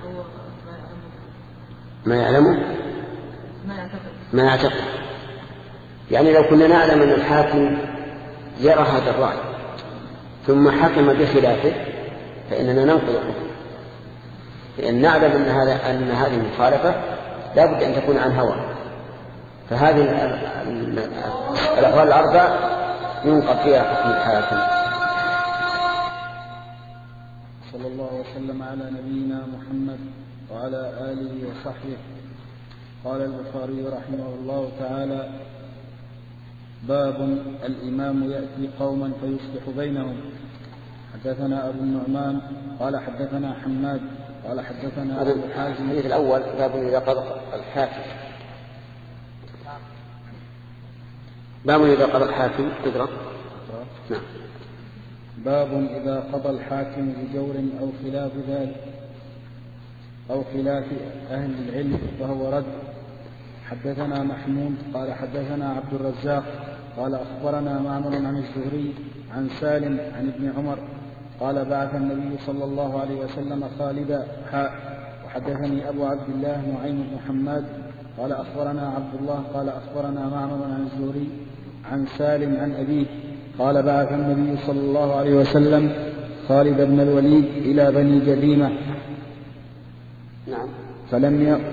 ما يعلمه ما يعتقد. يعني لو كنا نعلم أن الحاكم يرى هذا الرأي ثم حكم بخلافه فإننا ننقض الحكم، لأن نعلم أن, هذا أن هذه المخالفة لا بد أن تكون عن هوى. فهذه الأحوال الأربع ينقض فيها حكم الحاكم. صلى الله وسلم على نبينا محمد وعلى آله وصحبه. قال البخاري رحمه الله تعالى باب الإمام يأتي قوما فيصلح بينهم. حدثنا أبو النعمان قال حدثنا حماد قال حدثنا أبو الحازم. الحديث الأول باب إذا قضى الحاكم باب إذا قضى الحاكم اقرأ. نعم. باب إذا قضى الحاكم بجور أو خلاف ذلك أو خلاف أهل العلم فهو رد. حدثنا محمود قال حدثنا عبد الرزاق قال أخبرنا معمر عن الزهري عن سالم عن ابن عمر قال بعث النبي صلى الله عليه وسلم خالدا. حاء. وحدثني أبو عبد الله نعيم بن محمد قال أخبرنا عبد الله قال أخبرنا معمر عن الزهري عن سالم عن أبيه قال بعث النبي صلى الله عليه وسلم خالد بن الوليد إلى بني جذيمة نعم. فلم ي...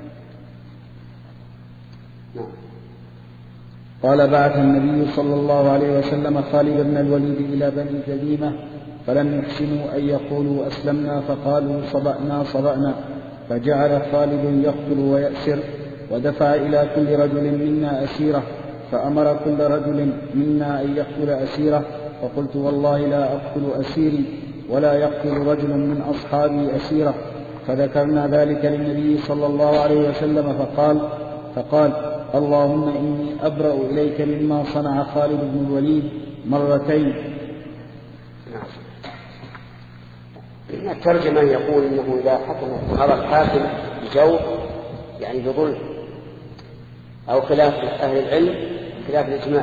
نعم. قال بعث النبي صلى الله عليه وسلم خالد بن الوليد إلى بني جذيمة فلم يحسنوا أن يقولوا أسلمنا فقالوا صبأنا صبأنا، فجعل خالد يقتل ويأسر ودفع إلى كل رجل منا أسيرة، فأمر كل رجل منا أن يقتل أسيرة، فقلت والله لا أقتل أسيري ولا يقتل رجل من أصحابي أسيرة. فذكرنا ذلك للنبي صلى الله عليه وسلم فقال فقال اللهم إني أبرأ إليك مما صنع خالد بن الوليد مرتين. هنا الترجمة يقول إنه إذا حكم هذا الحاكم بجور يعني بظلم أو خلاف أهل العلم خلاف الإجماع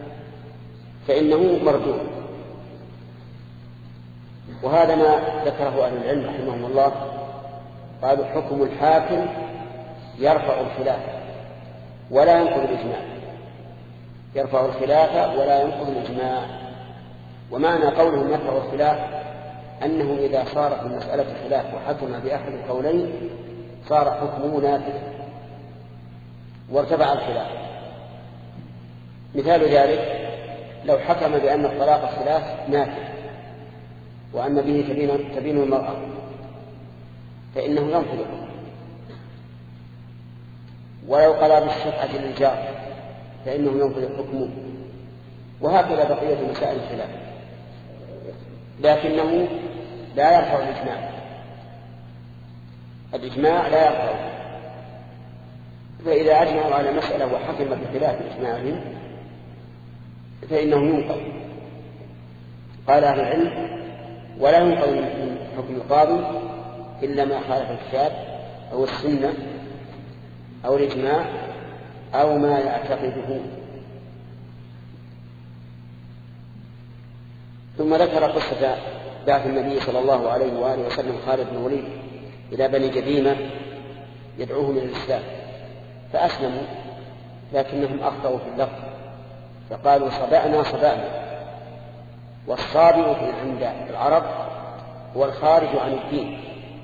فإنه مردود. وهذا ما ذكره أهل العلم رحمهم الله، قالوا حكم الحاكم يرفع الخلاف ولا ينقض الإجماع، يرفع الخلاف ولا ينقض الإجماع. ومعنى قولهم يرفع الخلاف أنه إذا صار في المسألة خلاف وحكم بأحد القولين صار حكمه نافذا وارتفع الخلاف. مثال ذلك لو حكم بأن الطلاق الخلاف نافذ وأن به تبين, تبين المرأة فإنه ينفذ، ولو قضى بالشفعة للجار فإنه ينفذ حكمه، وهكذا بقية مسائل الخلاف. لكنه لا يرفع الإجماع، الإجماع لا يرفع. فإذا أجمعوا على مسألة وحكم بخلاف إجماعهم فإنه ينقض. قال أهل العلم ولا ينقض من حكم القاضي إلا ما خالف الكتاب أو السنة أو الإجماع أو ما يعتقده. ثم ذكر قصة بعث النبي صلى الله عليه وآله وسلم خالد بن الوليد إلى بني جذيمة يدعوهم إلى الإسلام فأسلموا، لكنهم أخطأوا في اللفظ فقالوا صبأنا صبأنا، والصابئ عند العرب هو الخارج عن الدين،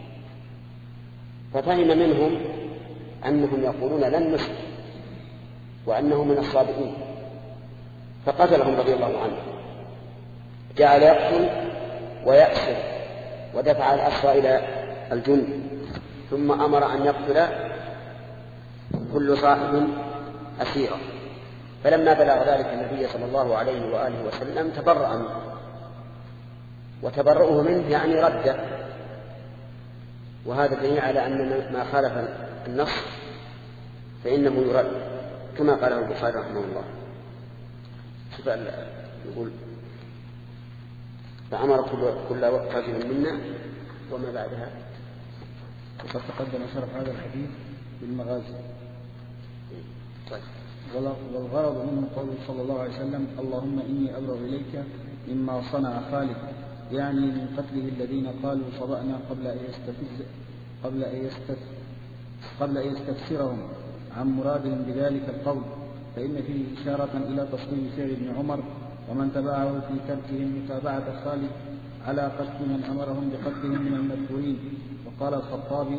ففهم منهم أنهم يقولون لن نسلم وأنهم من الصابئين فقتلهم رضي الله عنه. جعل يقتل ويأسر ودفع الأسرى إلى الجند، ثم أمر أن يقتل كل صاحب أسيرا. فلما بلغ ذلك النبي صلى الله عليه وآله وسلم تبرأ منه، وتبرؤه منه يعني رده، وهذا دليل على أن ما خالف النص فإنه يرد كما قاله البخاري رحمه الله. يقول فأمر كل رجل منا وما بعدها. وقد تقدم شرح هذا الحديث بالمغازي. طيب. والغرض منه قوله صلى الله عليه وسلم اللهم إني أبرأ إليك مما صنع خالد، يعني من قتله الذين قالوا صبأنا قبل أن يستفز قبل أن يستف قبل أن يستفسرهم عن مرادهم بذلك القول، فإن فيه إشارة إلى تصويب فعل ابن عمر ومن تبعه في تركهم متابعة خالد على قتل من أمرهم بقتلهم من المذكورين. وقال الخطابي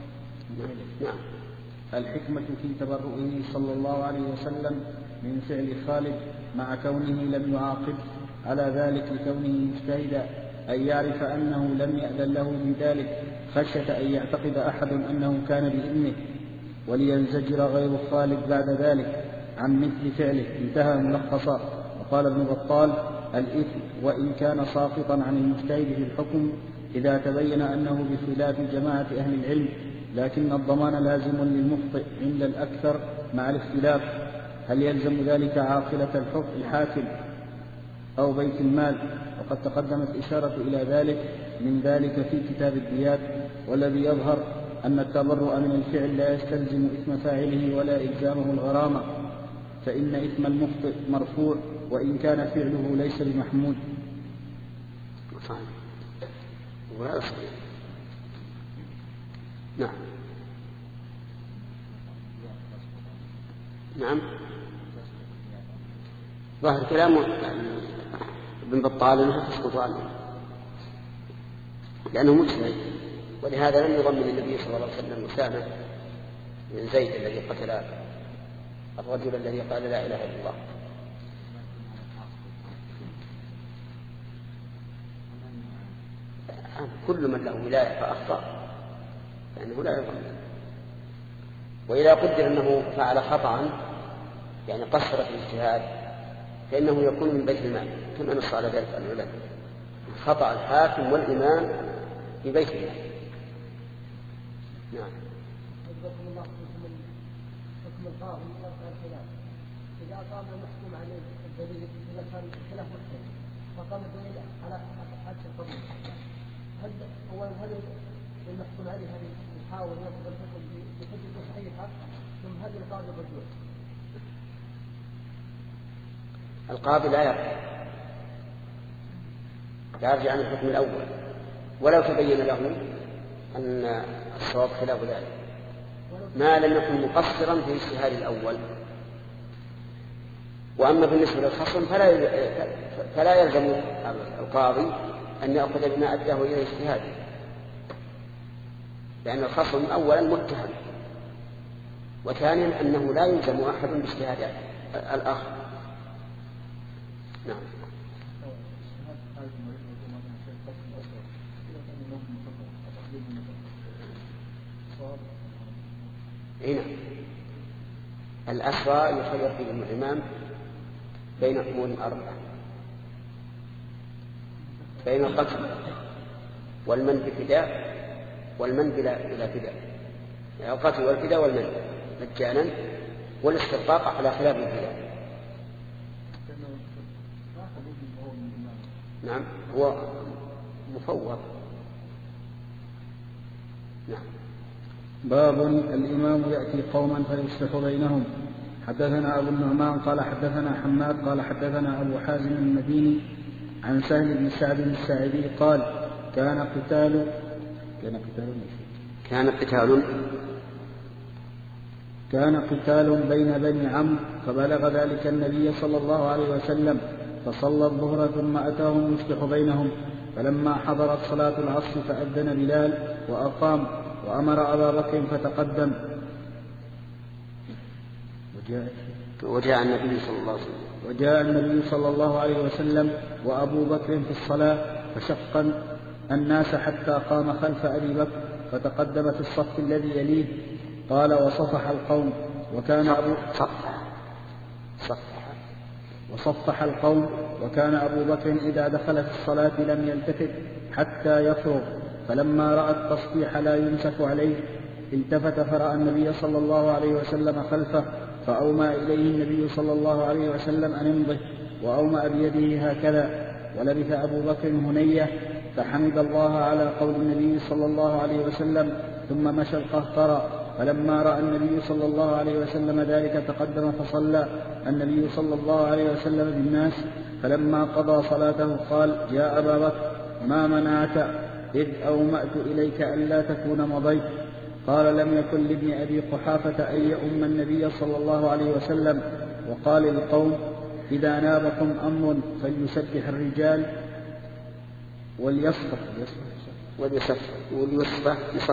الحكمة في تبرؤه صلى الله عليه وسلم من فعل خالد مع كونه لم يعاقب على ذلك لكونه مجتهدا، أن يعرف أنه لم يأذن له بذلك خشية أن يعتقد أحد أنه كان بإذنه، ولينزجر غير خالد بعد ذلك عن مثل فعله. انتهى ملخصا. وقال ابن بطال الإثم وإن كان ساقطا عن المجتهد في الحكم إذا تبين أنه بخلاف جماعة أهل العلم، لكن الضمان لازم للمخطئ عند الأكثر مع الاختلاف هل يلزم ذلك عاقلة الحاكم أو بيت المال. وقد تقدمت إشارة إلى ذلك من ذلك في كتاب الديات. والذي يظهر أن التبرؤ من الفعل لا يستلزم إثم فاعله ولا إلزامه الغرامة، فإن إثم المخطئ مرفوع وإن كان فعله ليس بمحمود. نعم نعم ظاهر كلامه ابن بطال انها تسقط عنه لانه مجتهد، ولهذا لم يضمن النبي صلى الله عليه وسلم أسامة من زيد الذي قتل الرجل الذي قال لا اله الا الله. كل من له ولايه فاخطا فانه لا يضمن. وإذا قدر أنه فعل خطأ يعني قصر في الاجتهاد فإنه يكون من بيت المال كما نص على ذلك العلماء. خطأ الحاكم والإمام في بيت المال. نعم. حكم القاضي الخلاف إذا قام المحكوم عليه الدليل إذا كان الخلاف محكم فقام الدليل على حد القبول هل أولا هل المحكوم عليه هل يحاول ينقض الحكم بحجة صحيحة ثم هل القاضي الرجوع؟ القاضي لا يرجع لا يرجع عن الحكم الأول ولو تبين له أن الصواب خلاف ذلك ما لم يكن مقصرا في اجتهاد الأول. وأما بالنسبة للخصم فلا فلا يلزم القاضي أن يأخذ بما أداه إلى اجتهاده، لأن الخصم أولا متهم، وثانيا أنه لا يلزم أحد باجتهاد الآخر. نعم. هنا الأسرى يخير فيهم الإمام بين أمور أربعة: بين القتل والمن بفداء والمن بلا فداء، يعني القتل والفداء والمن مجانا، والاسترقاق على خلاف الفداء. نعم هو مفوض. نعم. باب الإمام يأتي قوما فيصلح بينهم. حدثنا أبو النعمان قال حدثنا حماد قال حدثنا أبو حازم المديني عن سهل بن سعد الساعدي قال كان قتال كان قتال كان قتال كان قتال بين بني عمرو فبلغ ذلك النبي صلى الله عليه وسلم فصلى الظهر ثم أتاهم يصلح بينهم، فلما حضرت صلاة العصر فأذن بلال وأقام وأمر أبا بكر فتقدم. وجاء النبي صلى الله عليه وسلم وجاء النبي صلى الله عليه وسلم وأبو بكر في الصلاة فشق الناس حتى قام خلف أبي بكر فتقدم في الصف الذي يليه. قال وصفح القوم وكان أبو صفح صفح وصفح القوم وكان أبو بكر إذا دخل في الصلاة لم يلتفت حتى يفرغ، فلما رأى التصفيح لا يمسك عليه التفت فرأى النبي صلى الله عليه وسلم خلفه فأومى إليه النبي صلى الله عليه وسلم أن امضه، وأومأ بيده هكذا. ولبث أبو بكر هنية فحمد الله على قول النبي صلى الله عليه وسلم ثم مشى القهقرى. فلما رأى النبي صلى الله عليه وسلم ذلك تقدم فصلى النبي صلى الله عليه وسلم بالناس. فلما قضى صلاته قال يا أبا بكر ما منعك إذ أومأت إليك ألا تكون مضيت؟ قال لم يكن لابن أبي قحافة أن يؤم النبي صلى الله عليه وسلم. وقال للقوم إذا نابكم أمر فليسبح الرجال وليصفح وليصفح وليصفح يصفح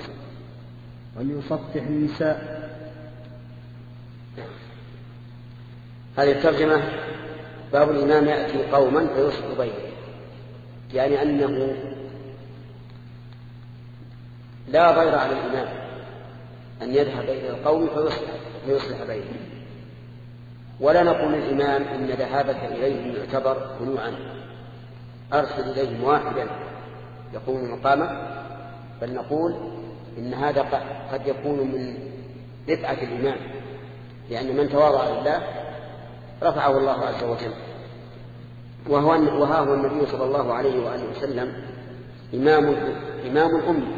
وليصفح النساء. هذه الترجمة باب الإمام يأتي قوما فيصلح بينهم، يعني أنه لا ضير على الإمام أن يذهب إلى القوم فيصلح, فيصلح بينهم، ولا نقول للإمام إن ذهابك إليهم يعتبر خنوعا أرسل إليهم واحدا يقوم مقامه، بل نقول إن هذا قد يكون من رفعة الإمام، لأن من تواضع لله رفعه الله عز وجل. وهو وها هو النبي صلى الله عليه وآله وسلم إمام إمام الأمة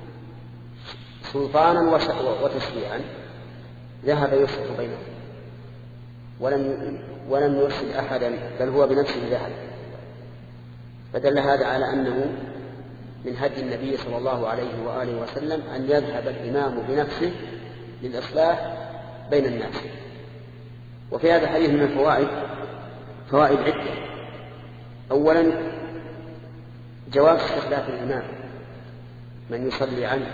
سلطانا وتشريعا ذهب يصلح بينهم ولم ولم يرسل أحدا، بل هو بنفسه ذهب. فدل هذا على أنه من هدي النبي صلى الله عليه وآله وسلم أن يذهب الإمام بنفسه للإصلاح بين الناس. وفي هذا الحديث من الفوائد فوائد عدة. أولا جواز استخلاف الإمام من يصلي عنه،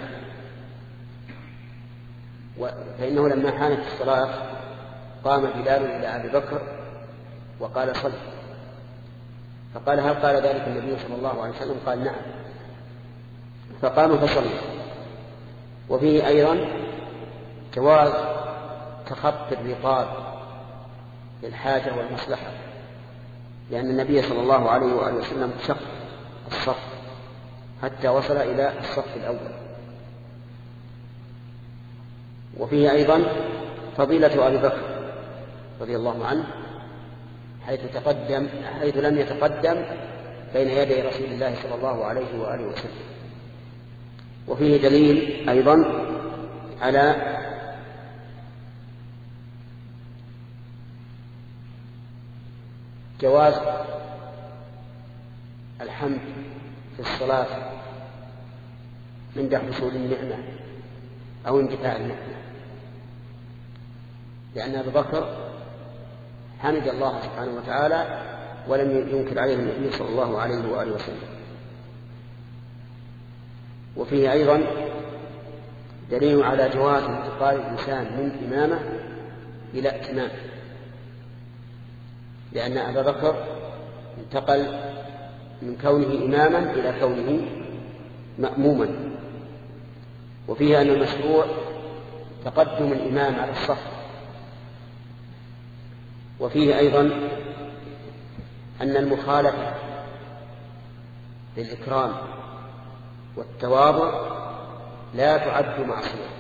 فإنه لما حانت الصلاة قام بلال إلى أبي بكر وقال صل، فقال هل قال ذلك النبي صلى الله عليه وسلم؟ قال نعم، فقام فصلى. وفيه أيضا جواز تخطي الرقاب للحاجة والمصلحة، لأن النبي صلى الله عليه وآله وسلم شق الصف حتى وصل إلى الصف الأول. وفيه أيضا فضيلة أبي بكر رضي الله عنه حيث تقدم حيث لم يتقدم بين يدي رسول الله صلى الله عليه وآله وسلم. وفيه دليل أيضا على جواز الحمد في الصلاة عند حصول النعمة أو انتفاع النعمة، لأن أبا بكر حمد الله سبحانه وتعالى ولم ينكر عليه النبي صلى الله عليه وآله وسلم. وفيه أيضا دليل على جواز انتقال الإنسان من إمامة إلى ائتمام، لأن أبا بكر انتقل من كونه إماما إلى كونه مأموما. وفيه أن المشروع تقدم الإمام على الصف. وفيه أيضا أن المخالفة للإكرام والتواضع لا تعد معصية،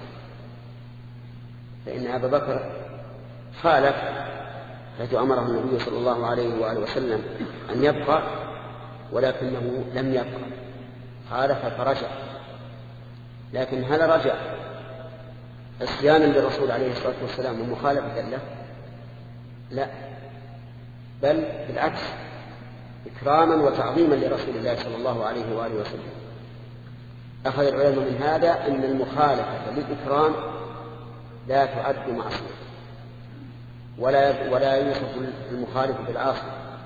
فإن أبا بكر خالف حيث أمره النبي صلى الله عليه وآله وسلم أن يبقى ولكنه لم يبقى، خالف فرجع. لكن هل رجع عصيانا للرسول عليه الصلاة والسلام ومخالفة له؟ لا، بل بالعكس إكراما وتعظيما لرسول الله صلى الله عليه وآله وسلم. أخذ العلم من هذا أن المخالفة للإكرام لا تعد معصية، ولا ولا يوصف المخالف بالعاصي.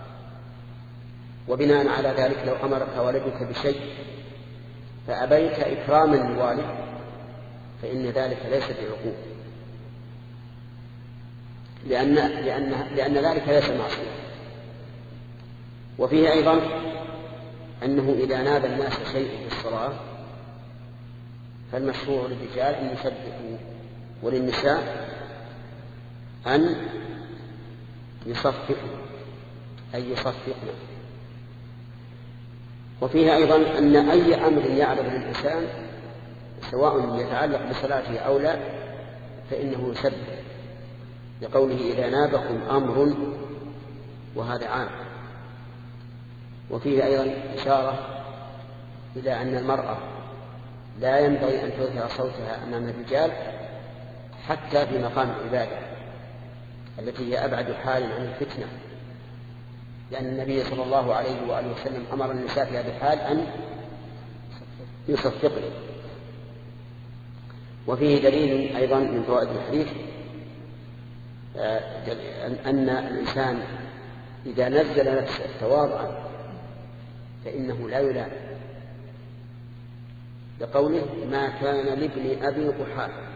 وبناء على ذلك لو أمرك والدك بشيء فأبيت إكراما للوالد فإن ذلك ليس بعقوق، لأن, لأن, لأن ذلك ليس معصية. وفيه أيضا أنه إذا نادى الناس شيء في الصلاة فالمشروع للرجال أن يسبحوا وللنساء أن يصفقوا أي يصفقن. وفيه أيضا أن أي أمر يعرض للإنسان سواء يتعلق بصلاته أو لا فإنه يسبح، لقوله إذا نابكم أمر، وهذا عام. وفيه أيضا إشارة إلى أن المرأة لا ينبغي أن تظهر صوتها أمام الرجال حتى في مقام العبادة التي هي أبعد حال عن الفتنة، لأن النبي صلى الله عليه وآله وسلم أمر النساء في هذه الحال أن يصفقن. وفيه دليل أيضا من فوائد الحديث أن الإنسان إذا نزل نفسه تواضعا فإنه لا يلام، لقوله ما كان لابن أبي قحافة